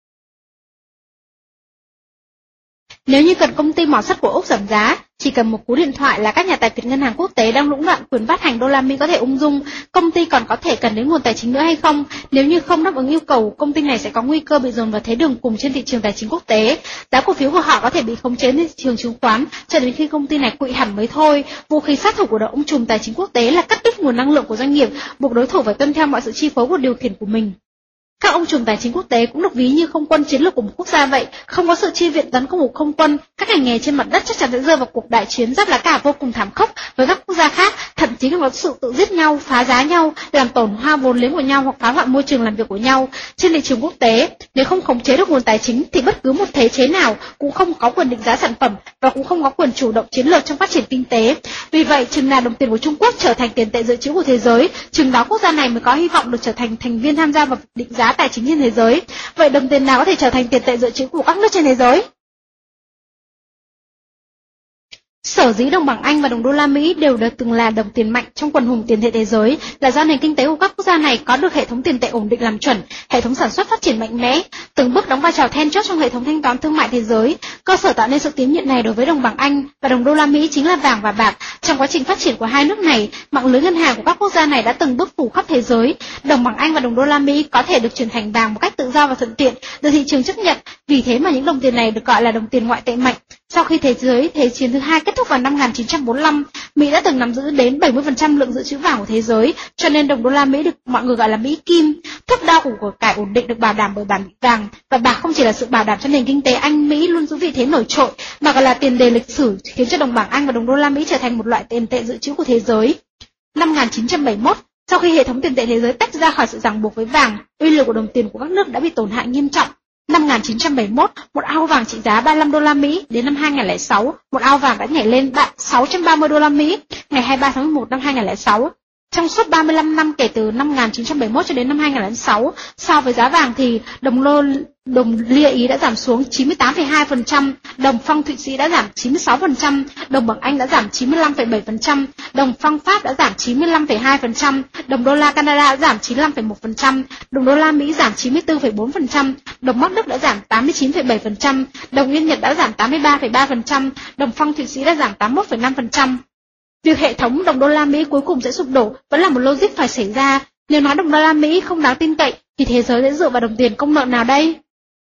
A: Nếu như cần công ty mỏ sắt của Úc giảm giá, chỉ cần một cú điện thoại là các nhà tài phiệt ngân hàng quốc tế đang lũng đoạn quyền phát hành đô la Mỹ có thể ung dung. Công ty còn có thể cần đến nguồn tài chính nữa hay không? Nếu như không đáp ứng yêu cầu, công ty này sẽ có nguy cơ bị dồn vào thế đường cùng trên thị trường tài chính quốc tế. Giá cổ phiếu của họ có thể bị khống chế trên thị trường chứng khoán cho đến khi công ty này quỵ hẳn mới thôi. Vũ khí sát thủ của ông trùm tài chính quốc tế là cắt đứt nguồn năng lượng của doanh nghiệp, buộc đối thủ phải tuân theo mọi sự chi phối của điều khiển của mình. Các ông trùm tài chính quốc tế cũng được ví như không quân chiến lược của một quốc gia vậy, không có sự chi viện tấn công của không quân, các ngành nghề trên mặt đất chắc chắn sẽ rơi vào cuộc đại chiến giáp lá cả vô cùng thảm khốc với các quốc gia khác, thậm chí còn có sự tự giết nhau, phá giá nhau, làm tổn hao vốn liếng của nhau hoặc phá hoại môi trường làm việc của nhau. Trên thị trường quốc tế, nếu không khống chế được nguồn tài chính thì bất cứ một thể chế nào cũng không có quyền định giá sản phẩm và cũng không có quyền chủ động chiến lược trong phát triển kinh tế. Vì vậy, chừng nào đồng tiền của Trung Quốc trở thành tiền tệ dự trữ của thế giới, chừng đó quốc gia này mới có hy vọng được trở thành thành viên tham gia vào định giá tài chính trên thế giới. Vậy đồng tiền nào có thể trở thành tiền tệ dự trữ của các nước trên thế giới? Sở dĩ đồng bảng Anh và đồng đô la Mỹ đều đã từng là đồng tiền mạnh trong quần hùng tiền tệ thế giới là do nền kinh tế của các quốc gia này có được hệ thống tiền tệ ổn định làm chuẩn, hệ thống sản xuất phát triển mạnh mẽ, từng bước đóng vai trò then chốt trong hệ thống thanh toán thương mại thế giới. Cơ sở tạo nên sự tín nhiệm này đối với đồng bảng Anh và đồng đô la Mỹ chính là vàng và bạc. Trong quá trình phát triển của hai nước này, mạng lưới ngân hàng của các quốc gia này đã từng bước phủ khắp thế giới. Đồng bảng Anh và đồng đô la Mỹ có thể được chuyển thành vàng một cách tự do và thuận tiện, được thị trường chấp nhận. Vì thế mà những đồng tiền này được gọi là đồng tiền ngoại tệ mạnh. Sau khi thế giới thế chiến thứ hai kết thúc vào năm một nghìn chín trăm bốn mươi lăm, Mỹ đã từng nắm giữ đến bảy mươi phần trăm lượng dự trữ vàng của thế giới, cho nên đồng đô la Mỹ được mọi người gọi là Mỹ Kim. Thước đo của của cải ổn định được bảo đảm bởi bản vàng, và bạc không chỉ là sự bảo đảm cho nền kinh tế Anh Mỹ luôn giữ vị thế nổi trội, mà còn là tiền đề lịch sử khiến cho đồng bảng Anh và đồng đô la Mỹ trở thành một loại tiền tệ dự trữ của thế giới. Năm một nghìn chín trăm bảy mươi mốt, sau khi hệ thống tiền tệ thế giới tách ra khỏi sự ràng buộc với vàng, uy lực của đồng tiền của các nước đã bị tổn hại nghiêm trọng. Năm một nghìn chín trăm bảy mươi mốt, một ao vàng trị giá ba mươi lăm đô la Mỹ, đến năm hai nghìn không trăm lẻ sáu, một ao vàng đã nhảy lên sáu trăm ba mươi đô la Mỹ, ngày hai mươi ba tháng mười một năm hai nghìn không trăm lẻ sáu. Trong suốt ba mươi lăm năm kể từ năm một nghìn chín trăm bảy mươi mốt cho đến năm hai nghìn không trăm lẻ sáu, so với giá vàng thì đồng lô đồng lia Ý đã giảm xuống chín mươi tám phẩy hai phần trăm, đồng franc Thụy Sĩ đã giảm chín mươi sáu phần trăm, đồng bảng Anh đã giảm chín mươi lăm phẩy bảy phần trăm, đồng franc Pháp đã giảm chín mươi lăm phẩy hai phần trăm, đồng đô la Canada đã giảm chín mươi lăm phẩy một phần trăm, đồng đô la Mỹ giảm chín mươi tư phẩy bốn phần trăm, đồng mark Đức đã giảm tám mươi chín phẩy bảy phần trăm, đồng yên Nhật đã giảm tám mươi ba phẩy ba phần trăm, đồng franc Thụy Sĩ đã giảm tám mươi mốt phẩy năm phần trăm. Việc hệ thống đồng đô la Mỹ cuối cùng sẽ sụp đổ vẫn là một logic phải xảy ra. Nếu nói đồng đô la Mỹ không đáng tin cậy thì thế giới sẽ dựa vào đồng tiền công nợ nào đây?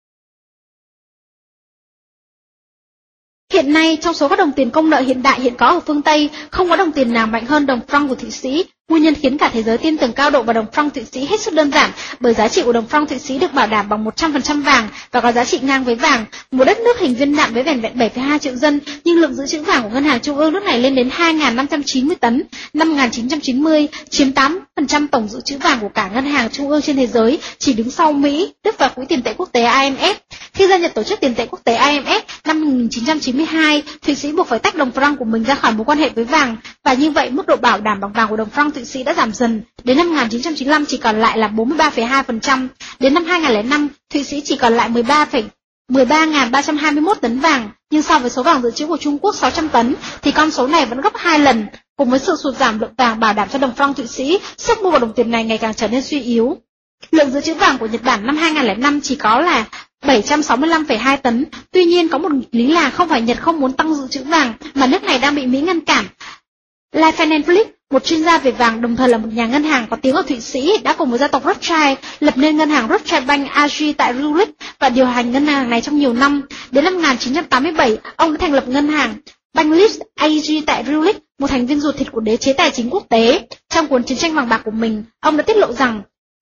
A: Hiện nay, trong số các đồng tiền công nợ hiện đại hiện có ở phương Tây, không có đồng tiền nào mạnh hơn đồng franc của Thụy Sĩ. Nguyên nhân khiến cả thế giới tin tưởng cao độ vào đồng franc Thụy Sĩ hết sức đơn giản, bởi giá trị của đồng franc Thụy Sĩ được bảo đảm bằng một trăm phần trăm vàng và có giá trị ngang với vàng. Một đất nước hình viên đạn với vẻn vẹn bảy phẩy hai triệu dân, nhưng lượng dự trữ vàng của ngân hàng trung ương nước này lên đến hai nghìn năm trăm chín mươi tấn. Năm một nghìn chín trăm chín mươi, chiếm tám phần trăm tổng dự trữ vàng của cả ngân hàng trung ương trên thế giới, chỉ đứng sau Mỹ, Đức và Quỹ tiền tệ quốc tế I M F. Khi gia nhập tổ chức tiền tệ quốc tế I M F năm một nghìn chín trăm chín mươi hai, Thụy Sĩ buộc phải tách đồng franc của mình ra khỏi mối quan hệ với vàng, và như vậy mức độ bảo đảm bằng vàng của đồng franc Thụy Sĩ đã giảm dần. Đến năm một nghìn chín trăm chín mươi lăm chỉ còn lại là bốn mươi ba phẩy hai phần trăm. Đến năm hai nghìn không trăm lẻ năm, Thụy Sĩ chỉ còn lại mười ba nghìn ba trăm hai mươi mốt tấn vàng, nhưng so với số vàng dự trữ của Trung Quốc sáu trăm tấn thì con số này vẫn gấp hai lần. Cùng với sự sụt giảm lượng vàng bảo đảm cho đồng franc Thụy Sĩ, sức mua của đồng tiền này ngày càng trở nên suy yếu. Lượng dự trữ vàng của Nhật Bản năm hai nghìn không trăm lẻ năm chỉ có là bảy trăm sáu mươi lăm phẩy hai tấn. Tuy nhiên có một nghịch lý là không phải Nhật không muốn tăng dự trữ vàng, mà nước này đang bị Mỹ ngăn cản. Lai Finanflick, một chuyên gia về vàng đồng thời là một nhà ngân hàng có tiếng ở Thụy Sĩ, đã cùng với gia tộc Rothschild lập nên ngân hàng Rothschild Bank a giê tại Zurich và điều hành ngân hàng này trong nhiều năm. Đến năm một nghìn chín trăm tám mươi bảy, ông đã thành lập ngân hàng Barclays a giê tại Zurich, một thành viên ruột thịt của đế chế tài chính quốc tế. Trong cuốn Chiến tranh vàng bạc của mình, ông đã tiết lộ rằng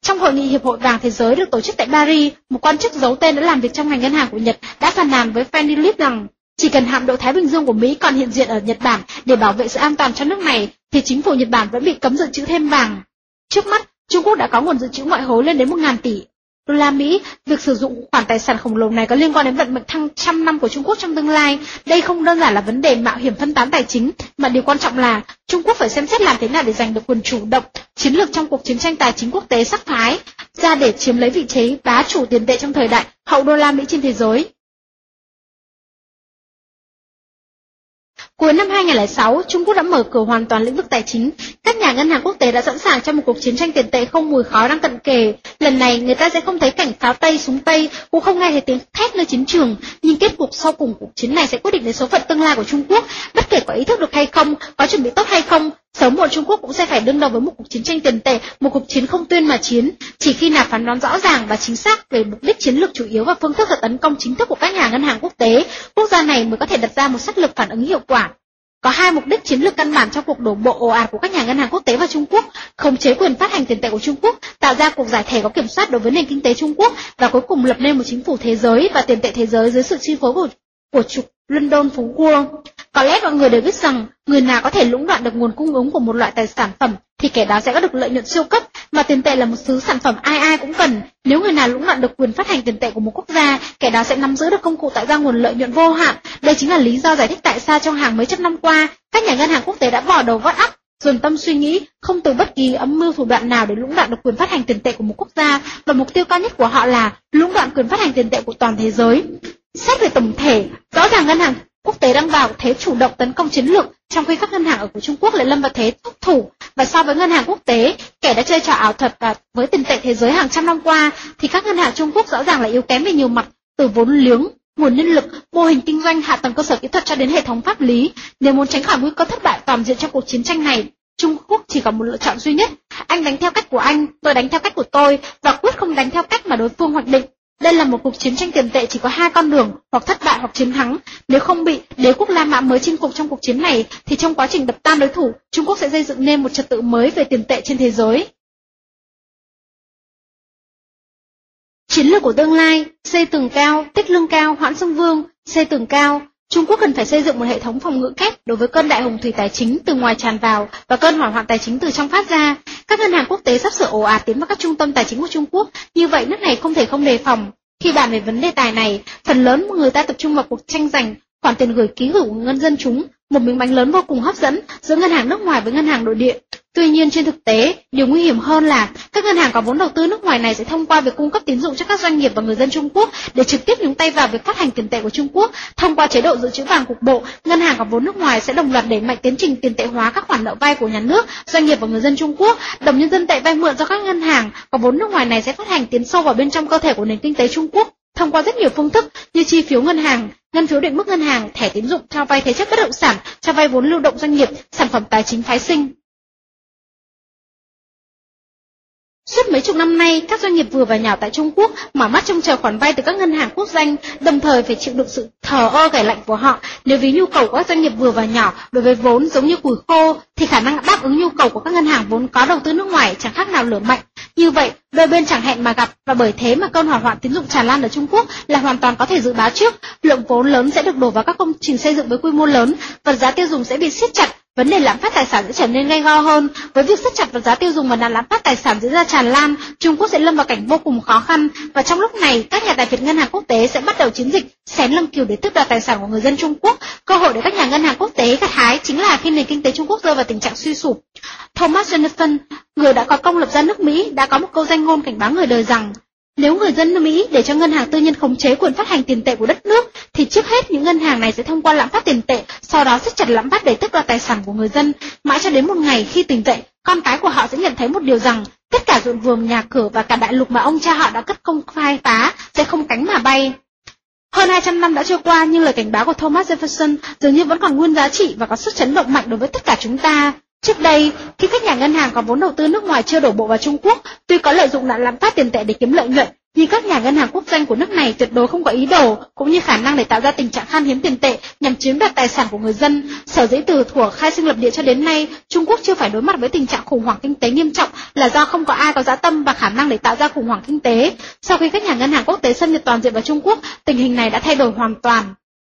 A: Trong hội nghị Hiệp hội Vàng Thế giới được tổ chức tại Paris, một quan chức giấu tên đã làm việc trong ngành ngân hàng của Nhật đã phàn nàn với Fannie Lip rằng chỉ cần hạm đội Thái Bình Dương của Mỹ còn hiện diện ở Nhật Bản để bảo vệ sự an toàn cho nước này, thì chính phủ Nhật Bản vẫn bị cấm dự trữ thêm vàng. Trước mắt, Trung Quốc đã có nguồn dự trữ ngoại hối lên đến một nghìn tỷ đô la Mỹ. Việc sử dụng khoản tài sản khổng lồ này có liên quan đến vận mệnh thăng trăm năm của Trung Quốc trong tương lai. Đây không đơn giản là vấn đề mạo hiểm phân tán tài chính, mà điều quan trọng là Trung Quốc phải xem xét làm thế nào để giành được quyền chủ động chiến lược trong cuộc chiến tranh tài chính quốc tế sắc thái ra để chiếm lấy vị trí bá chủ tiền tệ trong thời đại hậu đô la Mỹ trên thế giới. Cuối năm hai nghìn không trăm lẻ sáu, Trung Quốc đã mở cửa hoàn toàn lĩnh vực tài chính. Các nhà ngân hàng quốc tế đã sẵn sàng cho một cuộc chiến tranh tiền tệ không mùi khói đang cận kề. Lần này, người ta sẽ không thấy cảnh pháo Tây súng Tây, cũng không nghe thấy tiếng thét nơi chiến trường. Nhưng kết cục sau cùng cuộc chiến này sẽ quyết định đến số phận tương lai của Trung Quốc. Bất kể có ý thức được hay không, có chuẩn bị tốt hay không, sớm muộn Trung Quốc cũng sẽ phải đương đầu với một cuộc chiến tranh tiền tệ, một cuộc chiến không tuyên mà chiến. Chỉ khi nào phán đoán rõ ràng và chính xác về mục đích chiến lược chủ yếu và phương thức của tấn công chính thức của các nhà ngân hàng quốc tế, quốc gia này mới có thể đặt ra một sách lược phản ứng hiệu quả. Có hai mục đích chiến lược căn bản trong cuộc đổ bộ ồ ạt của các nhà ngân hàng quốc tế vào Trung Quốc: khống chế quyền phát hành tiền tệ của Trung Quốc, tạo ra cuộc giải thể có kiểm soát đối với nền kinh tế Trung Quốc, và cuối cùng lập nên một chính phủ thế giới và tiền tệ thế giới dưới sự chi phối của, của trục London Phú Quốc. Có lẽ mọi người đều biết rằng người nào có thể lũng đoạn được nguồn cung ứng của một loại tài sản phẩm thì kẻ đó sẽ có được lợi nhuận siêu cấp, mà tiền tệ là một thứ sản phẩm ai ai cũng cần. Nếu người nào lũng đoạn được quyền phát hành tiền tệ của một quốc gia, kẻ đó sẽ nắm giữ được công cụ tạo ra nguồn lợi nhuận vô hạn. Đây chính là lý do giải thích tại sao trong hàng mấy trăm năm qua, các nhà ngân hàng quốc tế đã bỏ đầu vót óc, dồn tâm suy nghĩ, không từ bất kỳ âm mưu thủ đoạn nào để lũng đoạn được quyền phát hành tiền tệ của một quốc gia, và mục tiêu cao nhất của họ là lũng đoạn quyền phát hành tiền tệ của toàn thế giới. Xét về tổng thể, rõ ràng ngân hàng quốc tế đang vào thế chủ động tấn công chiến lược, trong khi các ngân hàng ở của Trung Quốc lại lâm vào thế thúc thủ. Và so với ngân hàng quốc tế, kẻ đã chơi trò ảo thuật và với tiền tệ thế giới hàng trăm năm qua, thì các ngân hàng Trung Quốc rõ ràng là yếu kém về nhiều mặt, từ vốn liếng, nguồn nhân lực, mô hình kinh doanh, hạ tầng cơ sở kỹ thuật cho đến hệ thống pháp lý. Nếu muốn tránh khỏi nguy cơ thất bại toàn diện trong cuộc chiến tranh này, Trung Quốc chỉ có một lựa chọn duy nhất: anh đánh theo cách của anh, tôi đánh theo cách của tôi, và quyết không đánh theo cách mà đối phương hoạch định. Đây là một cuộc chiến tranh tiền tệ chỉ có hai con đường, hoặc thất bại hoặc chiến thắng. Nếu không bị đế quốc La Mã mới chinh phục trong cuộc chiến này, thì trong quá trình đập tan đối thủ, Trung Quốc sẽ xây dựng nên một trật tự mới về tiền tệ trên thế giới. Chiến lược của tương lai: xây tường cao, tích lương cao, hoãn xưng vương. Xây tường cao, Trung Quốc cần phải xây dựng một hệ thống phòng ngự kép đối với cơn đại hồng thủy tài chính từ ngoài tràn vào và cơn hỏa hoạn tài chính từ trong phát ra. Các ngân hàng quốc tế sắp sửa ồ ạt tiến vào các trung tâm tài chính của Trung Quốc, như vậy nước này không thể không đề phòng. Khi bàn về vấn đề tài này, phần lớn người ta tập trung vào cuộc tranh giành khoản tiền gửi ký gửi của ngân dân chúng, một miếng bánh lớn vô cùng hấp dẫn giữa ngân hàng nước ngoài với ngân hàng nội địa. Tuy nhiên trên thực tế, điều nguy hiểm hơn là các ngân hàng có vốn đầu tư nước ngoài này sẽ thông qua việc cung cấp tín dụng cho các doanh nghiệp và người dân Trung Quốc để trực tiếp nhúng tay vào việc phát hành tiền tệ của Trung Quốc. Thông qua chế độ dự trữ vàng cục bộ, ngân hàng có vốn nước ngoài sẽ đồng loạt đẩy mạnh tiến trình tiền tệ hóa các khoản nợ vay của nhà nước, doanh nghiệp và người dân Trung Quốc. Đồng nhân dân tệ vay mượn do các ngân hàng có vốn nước ngoài này sẽ phát hành tiến sâu vào bên trong cơ thể của nền kinh tế Trung Quốc thông qua rất nhiều phương thức như chi phiếu ngân hàng, ngân phiếu định mức ngân hàng, thẻ tín dụng, cho vay thế chấp bất động sản, cho vay vốn lưu động doanh nghiệp, sản phẩm tài chính phái sinh. Suốt mấy chục năm nay, các doanh nghiệp vừa và nhỏ tại Trung Quốc mở mắt trông chờ khoản vay từ các ngân hàng quốc doanh, đồng thời phải chịu đựng sự thờ ơ ghẻ lạnh của họ. Nếu ví nhu cầu của các doanh nghiệp vừa và nhỏ đối với vốn giống như củi khô, thì khả năng đáp ứng nhu cầu của các ngân hàng vốn có đầu tư nước ngoài chẳng khác nào lửa mạnh. Như vậy, đôi bên chẳng hẹn mà gặp, và bởi thế mà cơn hỏa hoạn tín dụng tràn lan ở Trung Quốc là hoàn toàn có thể dự báo trước. Lượng vốn lớn sẽ được đổ vào các công trình xây dựng với quy mô lớn, và giá tiêu dùng sẽ bị siết chặt. Vấn đề lạm phát tài sản sẽ trở nên gay go hơn. Với việc siết chặt vào giá tiêu dùng và nạn lạm phát tài sản diễn ra tràn lan, Trung Quốc sẽ lâm vào cảnh vô cùng khó khăn. Và trong lúc này, các nhà tài phiệt ngân hàng quốc tế sẽ bắt đầu chiến dịch xén lưng cừu để tước đoạt tài sản của người dân Trung Quốc. Cơ hội để các nhà ngân hàng quốc tế gặt hái chính là khi nền kinh tế Trung Quốc rơi vào tình trạng suy sụp. Thomas Jefferson, người đã có công lập ra nước Mỹ, đã có một câu danh ngôn cảnh báo người đời rằng: nếu người dân nước Mỹ để cho ngân hàng tư nhân khống chế quyền phát hành tiền tệ của đất nước, thì trước hết những ngân hàng này sẽ thông qua lạm phát tiền tệ, sau đó siết chặt lạm phát để tước đoạt tài sản của người dân, mãi cho đến một ngày khi tỉnh dậy, con cái của họ sẽ nhận thấy một điều rằng tất cả ruộng vườn, nhà cửa và cả đại lục mà ông cha họ đã cất công khai phá sẽ không cánh mà bay. Hơn hai trăm năm đã trôi qua, nhưng lời cảnh báo của Thomas Jefferson dường như vẫn còn nguyên giá trị và có sức chấn động mạnh đối với tất cả chúng ta. Trước đây, khi các nhà ngân hàng có vốn đầu tư nước ngoài chưa đổ bộ vào Trung Quốc, tuy có lợi dụng nạn lạm phát tiền tệ để kiếm lợi nhuận, Nhưng các nhà ngân hàng quốc doanh của nước này tuyệt đối không có ý đồ cũng như khả năng để tạo ra tình trạng khan hiếm tiền tệ nhằm chiếm đoạt tài sản của người dân. Sở dĩ từ thuở khai sinh lập địa cho đến nay, Trung Quốc chưa phải đối mặt với tình trạng khủng hoảng kinh tế nghiêm trọng là do không có ai có dã tâm và khả năng để tạo ra khủng hoảng kinh tế. Sau khi các nhà ngân hàng quốc tế xâm nhập toàn diện vào Trung Quốc, tình hình này đã thay đổi hoàn toàn.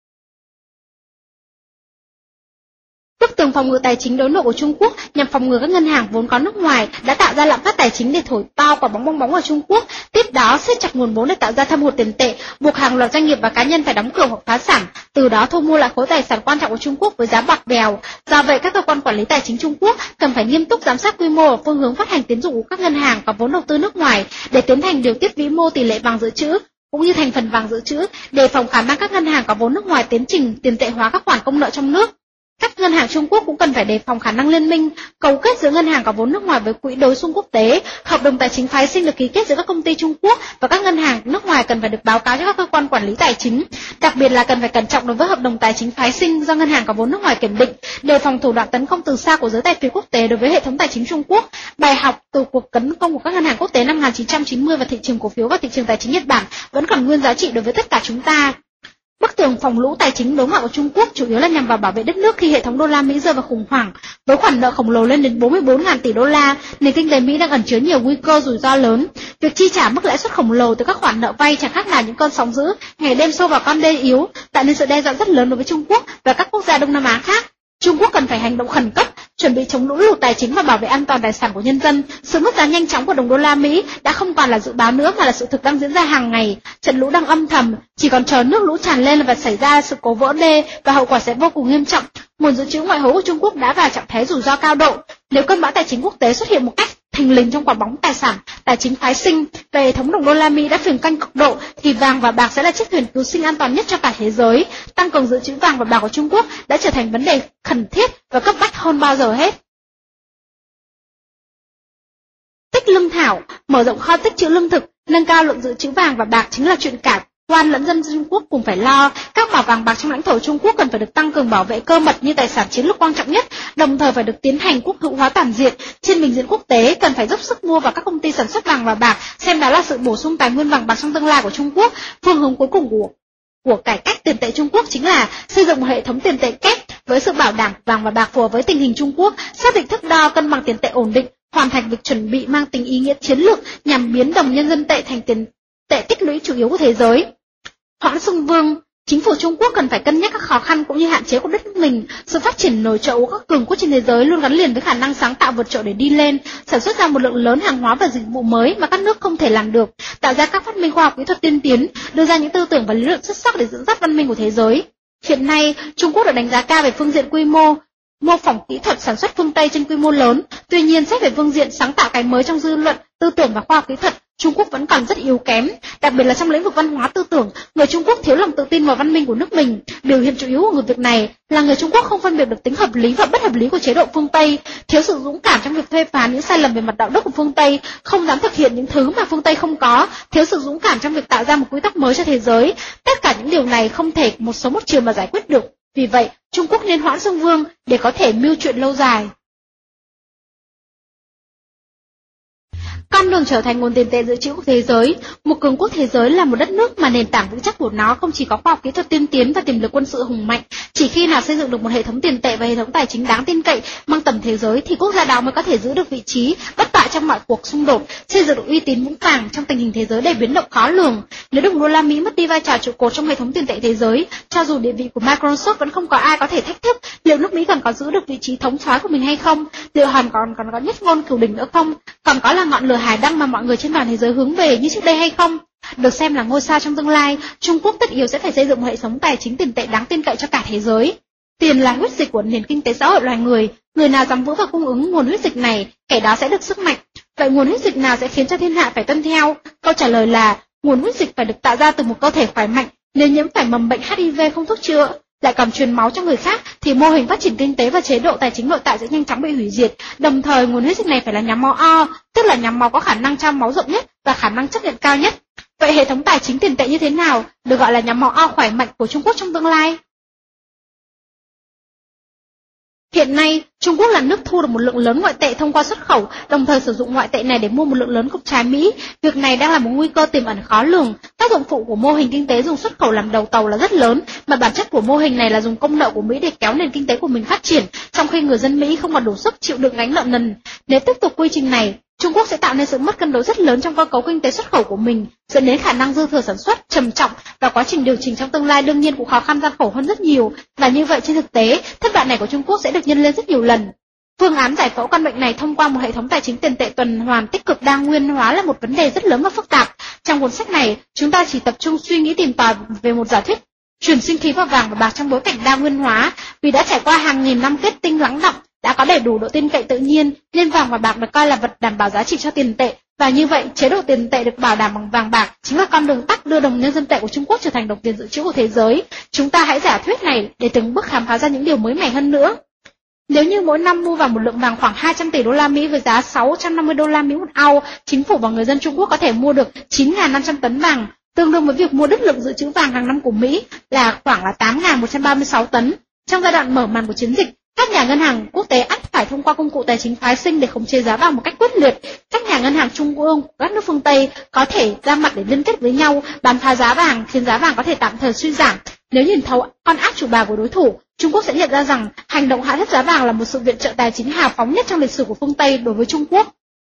A: Bức tường phòng ngự tài chính đối nội của Trung Quốc nhằm phòng ngừa các ngân hàng vốn có nước ngoài đã tạo ra lạm phát tài chính để thổi to quả bóng bong bóng ở Trung Quốc. Tiếp đó siết chặt nguồn vốn để tạo ra thâm hụt tiền tệ, buộc hàng loạt doanh nghiệp và cá nhân phải đóng cửa hoặc phá sản, từ đó thu mua lại khối tài sản quan trọng của Trung Quốc với giá bạc bèo. Do vậy, các cơ quan quản lý tài chính Trung Quốc cần phải nghiêm túc giám sát quy mô và phương hướng phát hành tín dụng của các ngân hàng có vốn đầu tư nước ngoài để tiến hành điều tiết vĩ mô tỷ lệ vàng dự trữ cũng như thành phần vàng dự trữ, đề phòng khả năng các ngân hàng có vốn nước ngoài tiến trình tiền tệ hóa các khoản công nợ trong nước. Các ngân hàng Trung Quốc cũng cần phải đề phòng khả năng liên minh, cấu kết giữa ngân hàng có vốn nước ngoài với quỹ đối xung quốc tế. Hợp đồng tài chính phái sinh được ký kết giữa các công ty Trung Quốc và các ngân hàng nước ngoài cần phải được báo cáo cho các cơ quan quản lý tài chính. Đặc biệt là cần phải cẩn trọng đối với hợp đồng tài chính phái sinh do ngân hàng có vốn nước ngoài kiểm định, đề phòng thủ đoạn tấn công từ xa của giới tài phiệt quốc tế đối với hệ thống tài chính Trung Quốc. Bài học từ cuộc tấn công của các ngân hàng quốc tế năm một nghìn chín trăm chín mươi vào thị trường cổ phiếu và thị trường tài chính Nhật Bản vẫn còn nguyên giá trị đối với tất cả chúng ta. Bức tường phòng lũ tài chính đối ngoại của Trung Quốc chủ yếu là nhằm vào bảo vệ đất nước khi hệ thống đô la Mỹ rơi vào khủng hoảng. Với khoản nợ khổng lồ lên đến bốn mươi bốn nghìn tỷ đô la, nền kinh tế Mỹ đang ẩn chứa nhiều nguy cơ rủi ro lớn. Việc chi trả mức lãi suất khổng lồ từ các khoản nợ vay chẳng khác nào những cơn sóng dữ ngày đêm xô vào con đê yếu, tạo nên sự đe dọa rất lớn đối với Trung Quốc và các quốc gia Đông Nam Á khác. Trung Quốc cần phải hành động khẩn cấp, chuẩn bị chống lũ lụt tài chính và bảo vệ an toàn tài sản của nhân dân. Sự mất giá nhanh chóng của đồng đô la Mỹ đã không còn là dự báo nữa mà là sự thực đang diễn ra hàng ngày. Trận lũ đang âm thầm, chỉ còn chờ nước lũ tràn lên và xảy ra sự cố vỡ đê và hậu quả sẽ vô cùng nghiêm trọng. Nguồn dự trữ ngoại hối của Trung Quốc đã vào trạng thái rủi ro cao độ. Nếu cơn bão tài chính quốc tế xuất hiện một cách thình lình trong quả bóng tài sản tài chính phái sinh về hệ thống đồng đô la Mỹ đã phình canh cực độ, thì vàng và bạc sẽ là chiếc thuyền cứu sinh an toàn nhất cho cả thế giới. Tăng cường dự trữ vàng và bạc của Trung Quốc đã trở thành vấn đề khẩn thiết và cấp bách hơn bao giờ hết. Tích lương thảo, mở rộng kho tích trữ lương thực, nâng cao lượng dự trữ vàng và bạc chính là chuyện cả quan lẫn dân Trung Quốc cùng phải lo. Các mỏ vàng bạc trong lãnh thổ Trung Quốc cần phải được tăng cường bảo vệ cơ mật như tài sản chiến lược quan trọng nhất, đồng thời phải được tiến hành quốc hữu hóa toàn diện. Trên bình diện quốc tế cần phải dốc sức mua vào các công ty sản xuất vàng và bạc, xem đó là sự bổ sung tài nguyên vàng bạc trong tương lai của Trung Quốc. Phương hướng cuối cùng của của cải cách tiền tệ Trung Quốc chính là xây dựng một hệ thống tiền tệ kép với sự bảo đảm vàng và bạc phù hợp với tình hình Trung Quốc, xác định thước đo cân bằng tiền tệ ổn định, hoàn thành việc chuẩn bị mang tính ý nghĩa chiến lược nhằm biến đồng nhân dân tệ thành tiền tệ tích lũy chủ yếu của thế giới. Hoãn xưng vương, chính phủ Trung Quốc cần phải cân nhắc các khó khăn cũng như hạn chế của đất nước mình. Sự phát triển nổi trội của các cường quốc trên thế giới luôn gắn liền với khả năng sáng tạo vượt trội để đi lên, sản xuất ra một lượng lớn hàng hóa và dịch vụ mới mà các nước không thể làm được, tạo ra các phát minh khoa học kỹ thuật tiên tiến, đưa ra những tư tưởng và lý luận xuất sắc để dẫn dắt văn minh của thế giới. Hiện nay, Trung Quốc được đánh giá cao về phương diện quy mô, mô phỏng kỹ thuật sản xuất phương Tây trên quy mô lớn. Tuy nhiên, xét về phương diện sáng tạo cái mới trong dư luận, tư tưởng và khoa học kỹ thuật, Trung Quốc vẫn còn rất yếu kém, đặc biệt là trong lĩnh vực văn hóa tư tưởng. Người Trung Quốc thiếu lòng tự tin vào văn minh của nước mình. Biểu hiện chủ yếu của người Việt này là người Trung Quốc không phân biệt được tính hợp lý và bất hợp lý của chế độ phương Tây, thiếu sự dũng cảm trong việc phê phán những sai lầm về mặt đạo đức của phương Tây, không dám thực hiện những thứ mà phương Tây không có, thiếu sự dũng cảm trong việc tạo ra một quy tắc mới cho thế giới. Tất cả những điều này không thể một sớm một chiều mà giải quyết được. Vì vậy, Trung Quốc nên hoãn xưng vương để có thể mưu chuyện lâu dài. Con đường trở thành nguồn tiền tệ dự trữ của thế giới. Một cường quốc thế giới là một đất nước mà nền tảng vững chắc của nó không chỉ có khoa học kỹ thuật tiên tiến và tiềm lực quân sự hùng mạnh. Chỉ khi nào xây dựng được một hệ thống tiền tệ và hệ thống tài chính đáng tin cậy mang tầm thế giới thì quốc gia đó mới có thể giữ được vị trí bất bại trong mọi cuộc xung đột, xây dựng được uy tín vững vàng trong tình hình thế giới đầy biến động khó lường. Nếu đồng đô la Mỹ mất đi vai trò trụ cột trong hệ thống tiền tệ thế giới, cho dù địa vị của Microsoft vẫn không có ai có thể thách thức, liệu nước Mỹ còn có giữ được vị trí thống soái của mình hay không? Liệu hòn còn còn có nhất ngôn cửu đỉnh nữa không? Còn có là ngọn lửa hải đăng mà mọi người trên toàn thế giới hướng về như trước đây hay không? Được xem là ngôi sao trong tương lai, Trung Quốc tất yếu sẽ phải xây dựng một hệ thống tài chính tiền tệ đáng tin cậy cho cả thế giới. Tiền là huyết dịch của nền kinh tế xã hội loài người, người nào dám vững và cung ứng nguồn huyết dịch này, kẻ đó sẽ được sức mạnh. Vậy nguồn huyết dịch nào sẽ khiến cho thiên hạ phải tuân theo? Câu trả lời là nguồn huyết dịch phải được tạo ra từ một cơ thể khỏe mạnh. Nếu nhiễm phải mầm bệnh H I V không thuốc chữa, lại còn truyền máu cho người khác, thì mô hình phát triển kinh tế và chế độ tài chính nội tại sẽ nhanh chóng bị hủy diệt. Đồng thời, nguồn huyết dịch này phải là nhóm máu O, tức là nhóm máu có khả năng trao máu rộng nhất và khả năng chấp nhận cao nhất. Vậy hệ thống tài chính tiền tệ như thế nào được gọi là nhóm máu O khỏe mạnh của Trung Quốc trong tương lai? Hiện nay, Trung Quốc là nước thu được một lượng lớn ngoại tệ thông qua xuất khẩu, đồng thời sử dụng ngoại tệ này để mua một lượng lớn cục trái Mỹ. Việc này đang là một nguy cơ tiềm ẩn khó lường. Tác dụng phụ của mô hình kinh tế dùng xuất khẩu làm đầu tàu là rất lớn, mà bản chất của mô hình này là dùng công nợ của Mỹ để kéo nền kinh tế của mình phát triển, trong khi người dân Mỹ không còn đủ sức chịu đựng gánh nợ nần. Nếu tiếp tục quy trình này, Trung Quốc sẽ tạo nên sự mất cân đối rất lớn trong cơ cấu kinh tế xuất khẩu của mình, dẫn đến khả năng dư thừa sản xuất trầm trọng, và quá trình điều chỉnh trong tương lai đương nhiên cũng khó khăn gian khổ hơn rất nhiều. Và như vậy trên thực tế, thất bại này của Trung Quốc sẽ được nhân lên rất nhiều lần. Phương án giải phẫu căn bệnh này thông qua một hệ thống tài chính tiền tệ tuần hoàn tích cực đa nguyên hóa là một vấn đề rất lớn và phức tạp. Trong cuốn sách này, chúng ta chỉ tập trung suy nghĩ tìm tòi về một giả thuyết chuyển sinh khí vào vàng và bạc trong bối cảnh đa nguyên hóa, vì đã trải qua hàng nghìn năm kết tinh lắng đọng, đã có đầy đủ độ tin cậy tự nhiên, nên vàng và bạc được coi là vật đảm bảo giá trị cho tiền tệ, và như vậy chế độ tiền tệ được bảo đảm bằng vàng bạc chính là con đường tắt đưa đồng nhân dân tệ của Trung Quốc trở thành đồng tiền dự trữ của thế giới. Chúng ta hãy giả thuyết này để từng bước khám phá ra những điều mới mẻ hơn nữa. Nếu như mỗi năm mua vào một lượng vàng khoảng hai trăm tỷ đô la Mỹ với giá sáu trăm năm mươi đô la Mỹ một ounce, chính phủ và người dân Trung Quốc có thể mua được chín nghìn năm trăm tấn vàng, tương đương với việc mua đứt lượng dự trữ vàng hàng năm của Mỹ là khoảng là tám nghìn một trăm ba mươi sáu tấn. Trong giai đoạn mở màn của chiến dịch, các nhà ngân hàng quốc tế ắt phải thông qua công cụ tài chính phái sinh để khống chế giá vàng một cách quyết liệt. Các nhà ngân hàng trung ương của các nước phương Tây có thể ra mặt để liên kết với nhau, bán phá giá vàng, khiến giá vàng có thể tạm thời suy giảm. Nếu nhìn thấu con ác chủ bà của đối thủ, Trung Quốc sẽ nhận ra rằng hành động hạ thấp giá vàng là một sự viện trợ tài chính hào phóng nhất trong lịch sử của phương Tây đối với Trung Quốc.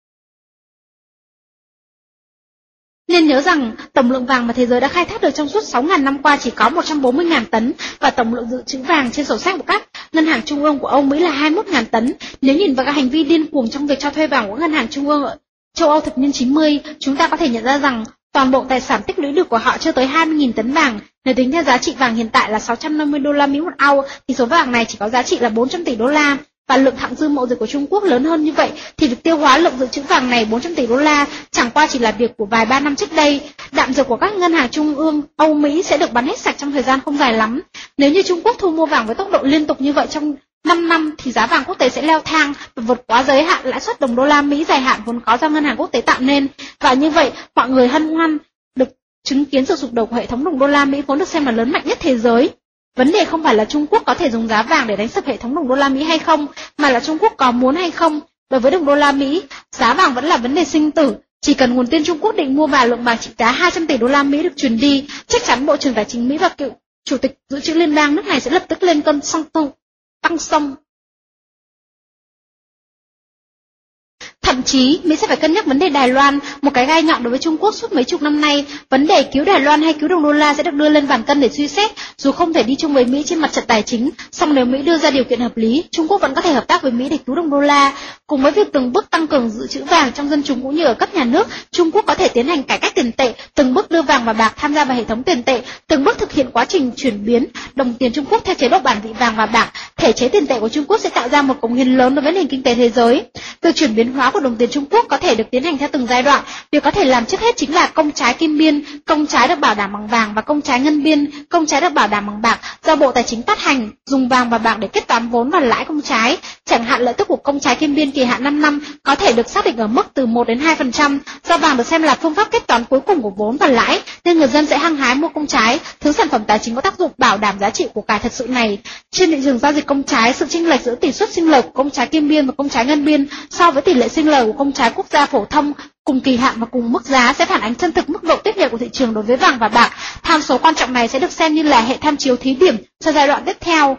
A: Nên nhớ rằng tổng lượng vàng mà thế giới đã khai thác được trong suốt sáu nghìn năm qua chỉ có một trăm bốn mươi nghìn tấn, và tổng lượng dự trữ vàng trên sổ sách của các ngân hàng trung ương của Âu Mỹ là hai mươi mốt nghìn tấn. Nếu nhìn vào các hành vi điên cuồng trong việc cho thuê vàng của ngân hàng trung ương ở châu Âu thập niên chín mươi, chúng ta có thể nhận ra rằng toàn bộ tài sản tích lũy được của họ chưa tới hai mươi nghìn tấn vàng. Nếu tính theo giá trị vàng hiện tại là sáu trăm năm mươi đô la Mỹ một ounce, thì số vàng này chỉ có giá trị là bốn trăm tỷ đô la. Và lượng thặng dư mậu dịch của Trung Quốc lớn hơn như vậy, thì việc tiêu hóa lượng dự trữ vàng này bốn trăm tỷ đô la chẳng qua chỉ là việc của vài ba năm trước đây. Đạm dược của các ngân hàng trung ương Âu Mỹ sẽ được bán hết sạch trong thời gian không dài lắm. Nếu như Trung Quốc thu mua vàng với tốc độ liên tục như vậy trong năm năm, thì giá vàng quốc tế sẽ leo thang và vượt quá giới hạn lãi suất đồng đô la Mỹ dài hạn vốn có do ngân hàng quốc tế tạo nên. Và như vậy, mọi người hân hoan được chứng kiến sự sụp đổ của hệ thống đồng đô la Mỹ vốn được xem là lớn mạnh nhất thế giới. Vấn đề không phải là Trung Quốc có thể dùng giá vàng để đánh sập hệ thống đồng đô la Mỹ hay không, mà là Trung Quốc có muốn hay không. Đối với đồng đô la Mỹ, giá vàng vẫn là vấn đề sinh tử. Chỉ cần nguồn tiền Trung Quốc định mua vào lượng vàng trị giá hai trăm tỷ đô la Mỹ được truyền đi, chắc chắn Bộ trưởng Tài chính Mỹ và cựu Chủ tịch Dự trữ Liên bang nước này sẽ lập tức lên cơn song song, tăng sông. Thậm chí, Mỹ sẽ phải cân nhắc vấn đề Đài Loan, một cái gai nhọn đối với Trung Quốc suốt mấy chục năm nay. Vấn đề cứu Đài Loan hay cứu đồng đô la sẽ được đưa lên bàn cân để suy xét, dù không thể đi chung với Mỹ trên mặt trận tài chính, song nếu Mỹ đưa ra điều kiện hợp lý, Trung Quốc vẫn có thể hợp tác với Mỹ để cứu đồng đô la. Cùng với việc từng bước tăng cường dự trữ vàng trong dân chúng cũng như ở cấp nhà nước, Trung Quốc có thể tiến hành cải cách tiền tệ, từng bước đưa vàng và bạc tham gia vào hệ thống tiền tệ, từng bước thực hiện quá trình chuyển biến đồng tiền Trung Quốc theo chế độ bản vị vàng và bạc. Thể chế tiền tệ của Trung Quốc sẽ tạo ra một cống hiến lớn đối với nền kinh tế thế giới. Việc chuyển biến hóa của đồng tiền Trung Quốc có thể được tiến hành theo từng giai đoạn. Việc có thể làm trước hết chính là công trái kim biên, công trái được bảo đảm bằng vàng, và công trái ngân biên, công trái được bảo đảm bằng bạc, do Bộ Tài chính phát hành, dùng vàng và bạc để kết toán vốn và lãi công trái. Chẳng hạn lợi tức của công trái kim biên kỳ hạn năm năm có thể được xác định ở mức từ một đến hai phần trăm, do vàng được xem là phương pháp kết toán cuối cùng của vốn và lãi, nên người dân sẽ hăng hái mua công trái, thứ sản phẩm tài chính có tác dụng bảo đảm giá trị của cải thật sự này. Trên thị trường giao dịch công trái, sự chênh lệch giữa tỷ suất sinh lời của công trái kim biên và công trái ngân biên so với tỷ lệ sinh lời của công trái quốc gia phổ thông cùng kỳ hạn và cùng mức giá sẽ phản ánh chân thực mức độ tiếp nhận của thị trường đối với vàng và bạc. Tham số quan trọng này sẽ được xem như là hệ tham chiếu thí điểm cho giai đoạn tiếp theo.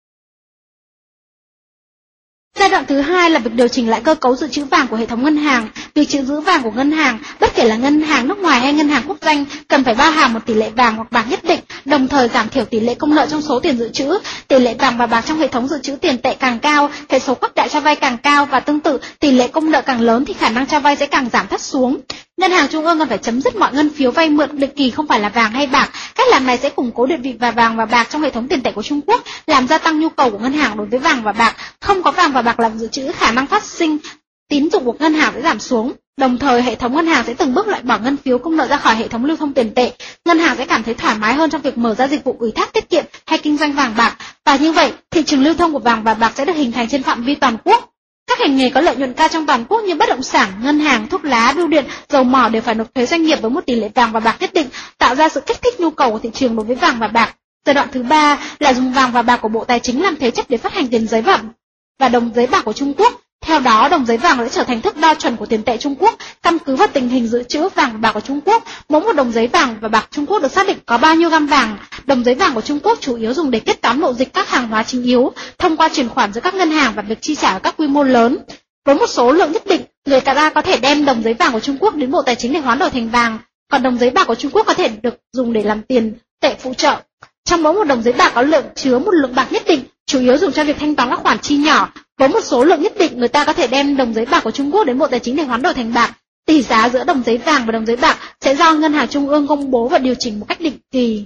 A: Giai đoạn thứ hai là việc điều chỉnh lại cơ cấu dự trữ vàng của hệ thống ngân hàng. Việc trữ giữ vàng của ngân hàng, bất kể là ngân hàng nước ngoài hay ngân hàng quốc doanh, cần phải bao hàm một tỷ lệ vàng hoặc bạc nhất định, đồng thời giảm thiểu tỷ lệ công nợ trong số tiền dự trữ. Tỷ lệ vàng và bạc trong hệ thống dự trữ tiền tệ càng cao, hệ số quắc đại cho vay càng cao, và tương tự, tỷ lệ công nợ càng lớn thì khả năng cho vay sẽ càng giảm thấp xuống. Ngân hàng trung ương cần phải chấm dứt mọi ngân phiếu vay mượn định kỳ không phải là vàng hay bạc. Cách làm này sẽ củng cố địa vị và vàng và bạc trong hệ thống tiền tệ của Trung Quốc, làm gia tăng nhu cầu của ngân hàng đối với vàng và bạc. Không có vàng và bạc làm dự trữ, khả năng phát sinh tín dụng của ngân hàng sẽ giảm xuống. Đồng thời, hệ thống ngân hàng sẽ từng bước loại bỏ ngân phiếu công nợ ra khỏi hệ thống lưu thông tiền tệ. Ngân hàng sẽ cảm thấy thoải mái hơn trong việc mở ra dịch vụ ủy thác tiết kiệm hay kinh doanh vàng bạc. Và như vậy, thị trường lưu thông của vàng và bạc sẽ được hình thành trên phạm vi toàn quốc. Các ngành nghề có lợi nhuận cao trong toàn quốc như bất động sản, ngân hàng, thuốc lá, bưu điện, dầu mỏ đều phải nộp thuế doanh nghiệp với một tỷ lệ vàng và bạc nhất định, tạo ra sự kích thích nhu cầu của thị trường đối với vàng và bạc. Giai đoạn thứ ba là dùng vàng và bạc của Bộ Tài chính làm thế chấp để phát hành tiền giấy và và đồng giấy bạc của Trung Quốc. Theo đó, đồng giấy vàng sẽ trở thành thước đo chuẩn của tiền tệ Trung Quốc. Căn cứ vào tình hình dự trữ vàng và bạc của Trung Quốc, mỗi một đồng giấy vàng và bạc Trung Quốc được xác định có bao nhiêu gam vàng. Đồng giấy vàng của Trung Quốc chủ yếu dùng để kết toán mậu dịch các hàng hóa chính yếu, thông qua chuyển khoản giữa các ngân hàng và việc chi trả ở các quy mô lớn. Với một số lượng nhất định, người ta có thể đem đồng giấy vàng của Trung Quốc đến Bộ Tài chính để hoán đổi thành vàng, còn đồng giấy bạc của Trung Quốc có thể được dùng để làm tiền tệ phụ trợ. Trong mỗi một đồng giấy bạc có lượng chứa một lượng bạc nhất định, chủ yếu dùng cho việc thanh toán các khoản chi nhỏ. Với một số lượng nhất định, người ta có thể đem đồng giấy bạc của Trung Quốc đến Bộ Tài chính để hoán đổi thành bạc. Tỷ giá giữa đồng giấy vàng và đồng giấy bạc sẽ do Ngân hàng Trung ương công bố và điều chỉnh một cách định kỳ.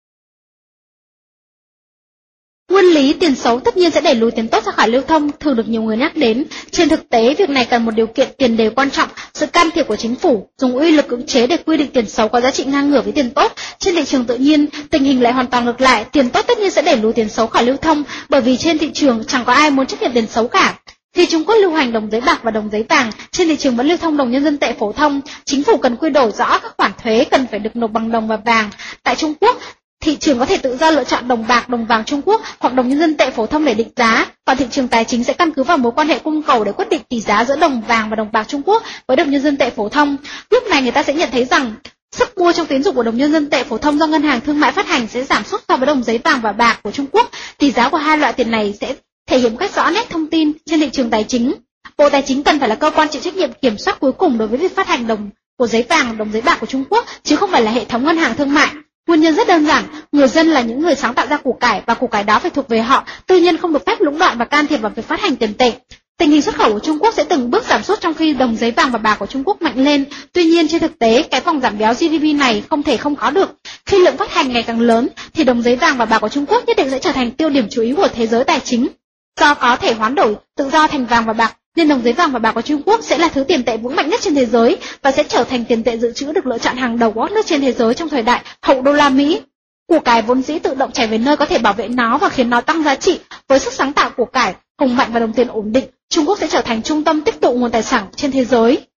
A: Nguyên lý tiền xấu tất nhiên sẽ đẩy lùi tiền tốt ra khỏi lưu thông, thường được nhiều người nhắc đến. Trên thực tế, việc này cần một điều kiện tiền đề quan trọng, sự can thiệp của chính phủ, dùng uy lực cưỡng chế để quy định tiền xấu có giá trị ngang ngửa với tiền tốt. Trên thị trường tự nhiên, tình hình lại hoàn toàn ngược lại, tiền tốt tất nhiên sẽ đẩy lùi tiền xấu khỏi lưu thông, bởi vì trên thị trường chẳng có ai muốn chấp nhận tiền xấu cả. Khi Trung Quốc lưu hành đồng giấy bạc và đồng giấy vàng, trên thị trường vẫn lưu thông đồng nhân dân tệ phổ thông, chính phủ cần quy đổi rõ các khoản thuế cần phải được nộp bằng đồng và vàng. Tại Trung Quốc, thị trường có thể tự do lựa chọn đồng bạc, đồng vàng Trung Quốc hoặc đồng nhân dân tệ phổ thông để định giá, còn thị trường tài chính sẽ căn cứ vào mối quan hệ cung cầu để quyết định tỷ giá giữa đồng vàng và đồng bạc Trung Quốc với đồng nhân dân tệ phổ thông. Lúc này người ta sẽ nhận thấy rằng sức mua trong tín dụng của đồng nhân dân tệ phổ thông do ngân hàng thương mại phát hành sẽ giảm sút so với đồng giấy vàng và bạc của Trung Quốc. Tỷ giá của hai loại tiền này sẽ thể hiện cách rõ nét thông tin trên thị trường tài chính. Bộ Tài chính cần phải là cơ quan chịu trách nhiệm kiểm soát cuối cùng đối với việc phát hành đồng của giấy vàng, đồng giấy bạc của Trung Quốc, chứ không phải là hệ thống ngân hàng thương mại. Nguyên nhân rất đơn giản, người dân là những người sáng tạo ra củ cải và củ cải đó phải thuộc về họ, tư nhân không được phép lũng đoạn và can thiệp vào việc phát hành tiền tệ. Tình hình xuất khẩu của Trung Quốc sẽ từng bước giảm sút trong khi đồng giấy vàng và bạc của Trung Quốc mạnh lên. Tuy nhiên trên thực tế, cái vòng giảm béo giê đê pê này không thể không có được. Khi lượng phát hành ngày càng lớn thì đồng giấy vàng và bạc của Trung Quốc nhất định sẽ trở thành tiêu điểm chú ý của thế giới tài chính. Do có thể hoán đổi tự do thành vàng và bạc, nên đồng giấy vàng và bạc của Trung Quốc sẽ là thứ tiền tệ vững mạnh nhất trên thế giới và sẽ trở thành tiền tệ dự trữ được lựa chọn hàng đầu của các nước trên thế giới trong thời đại hậu đô la Mỹ. Củ cải vốn dĩ tự động chảy về nơi có thể bảo vệ nó và khiến nó tăng giá trị. Với sức sáng tạo của cải, hùng mạnh và đồng tiền ổn định, Trung Quốc sẽ trở thành trung tâm tích tụ nguồn tài sản trên thế giới.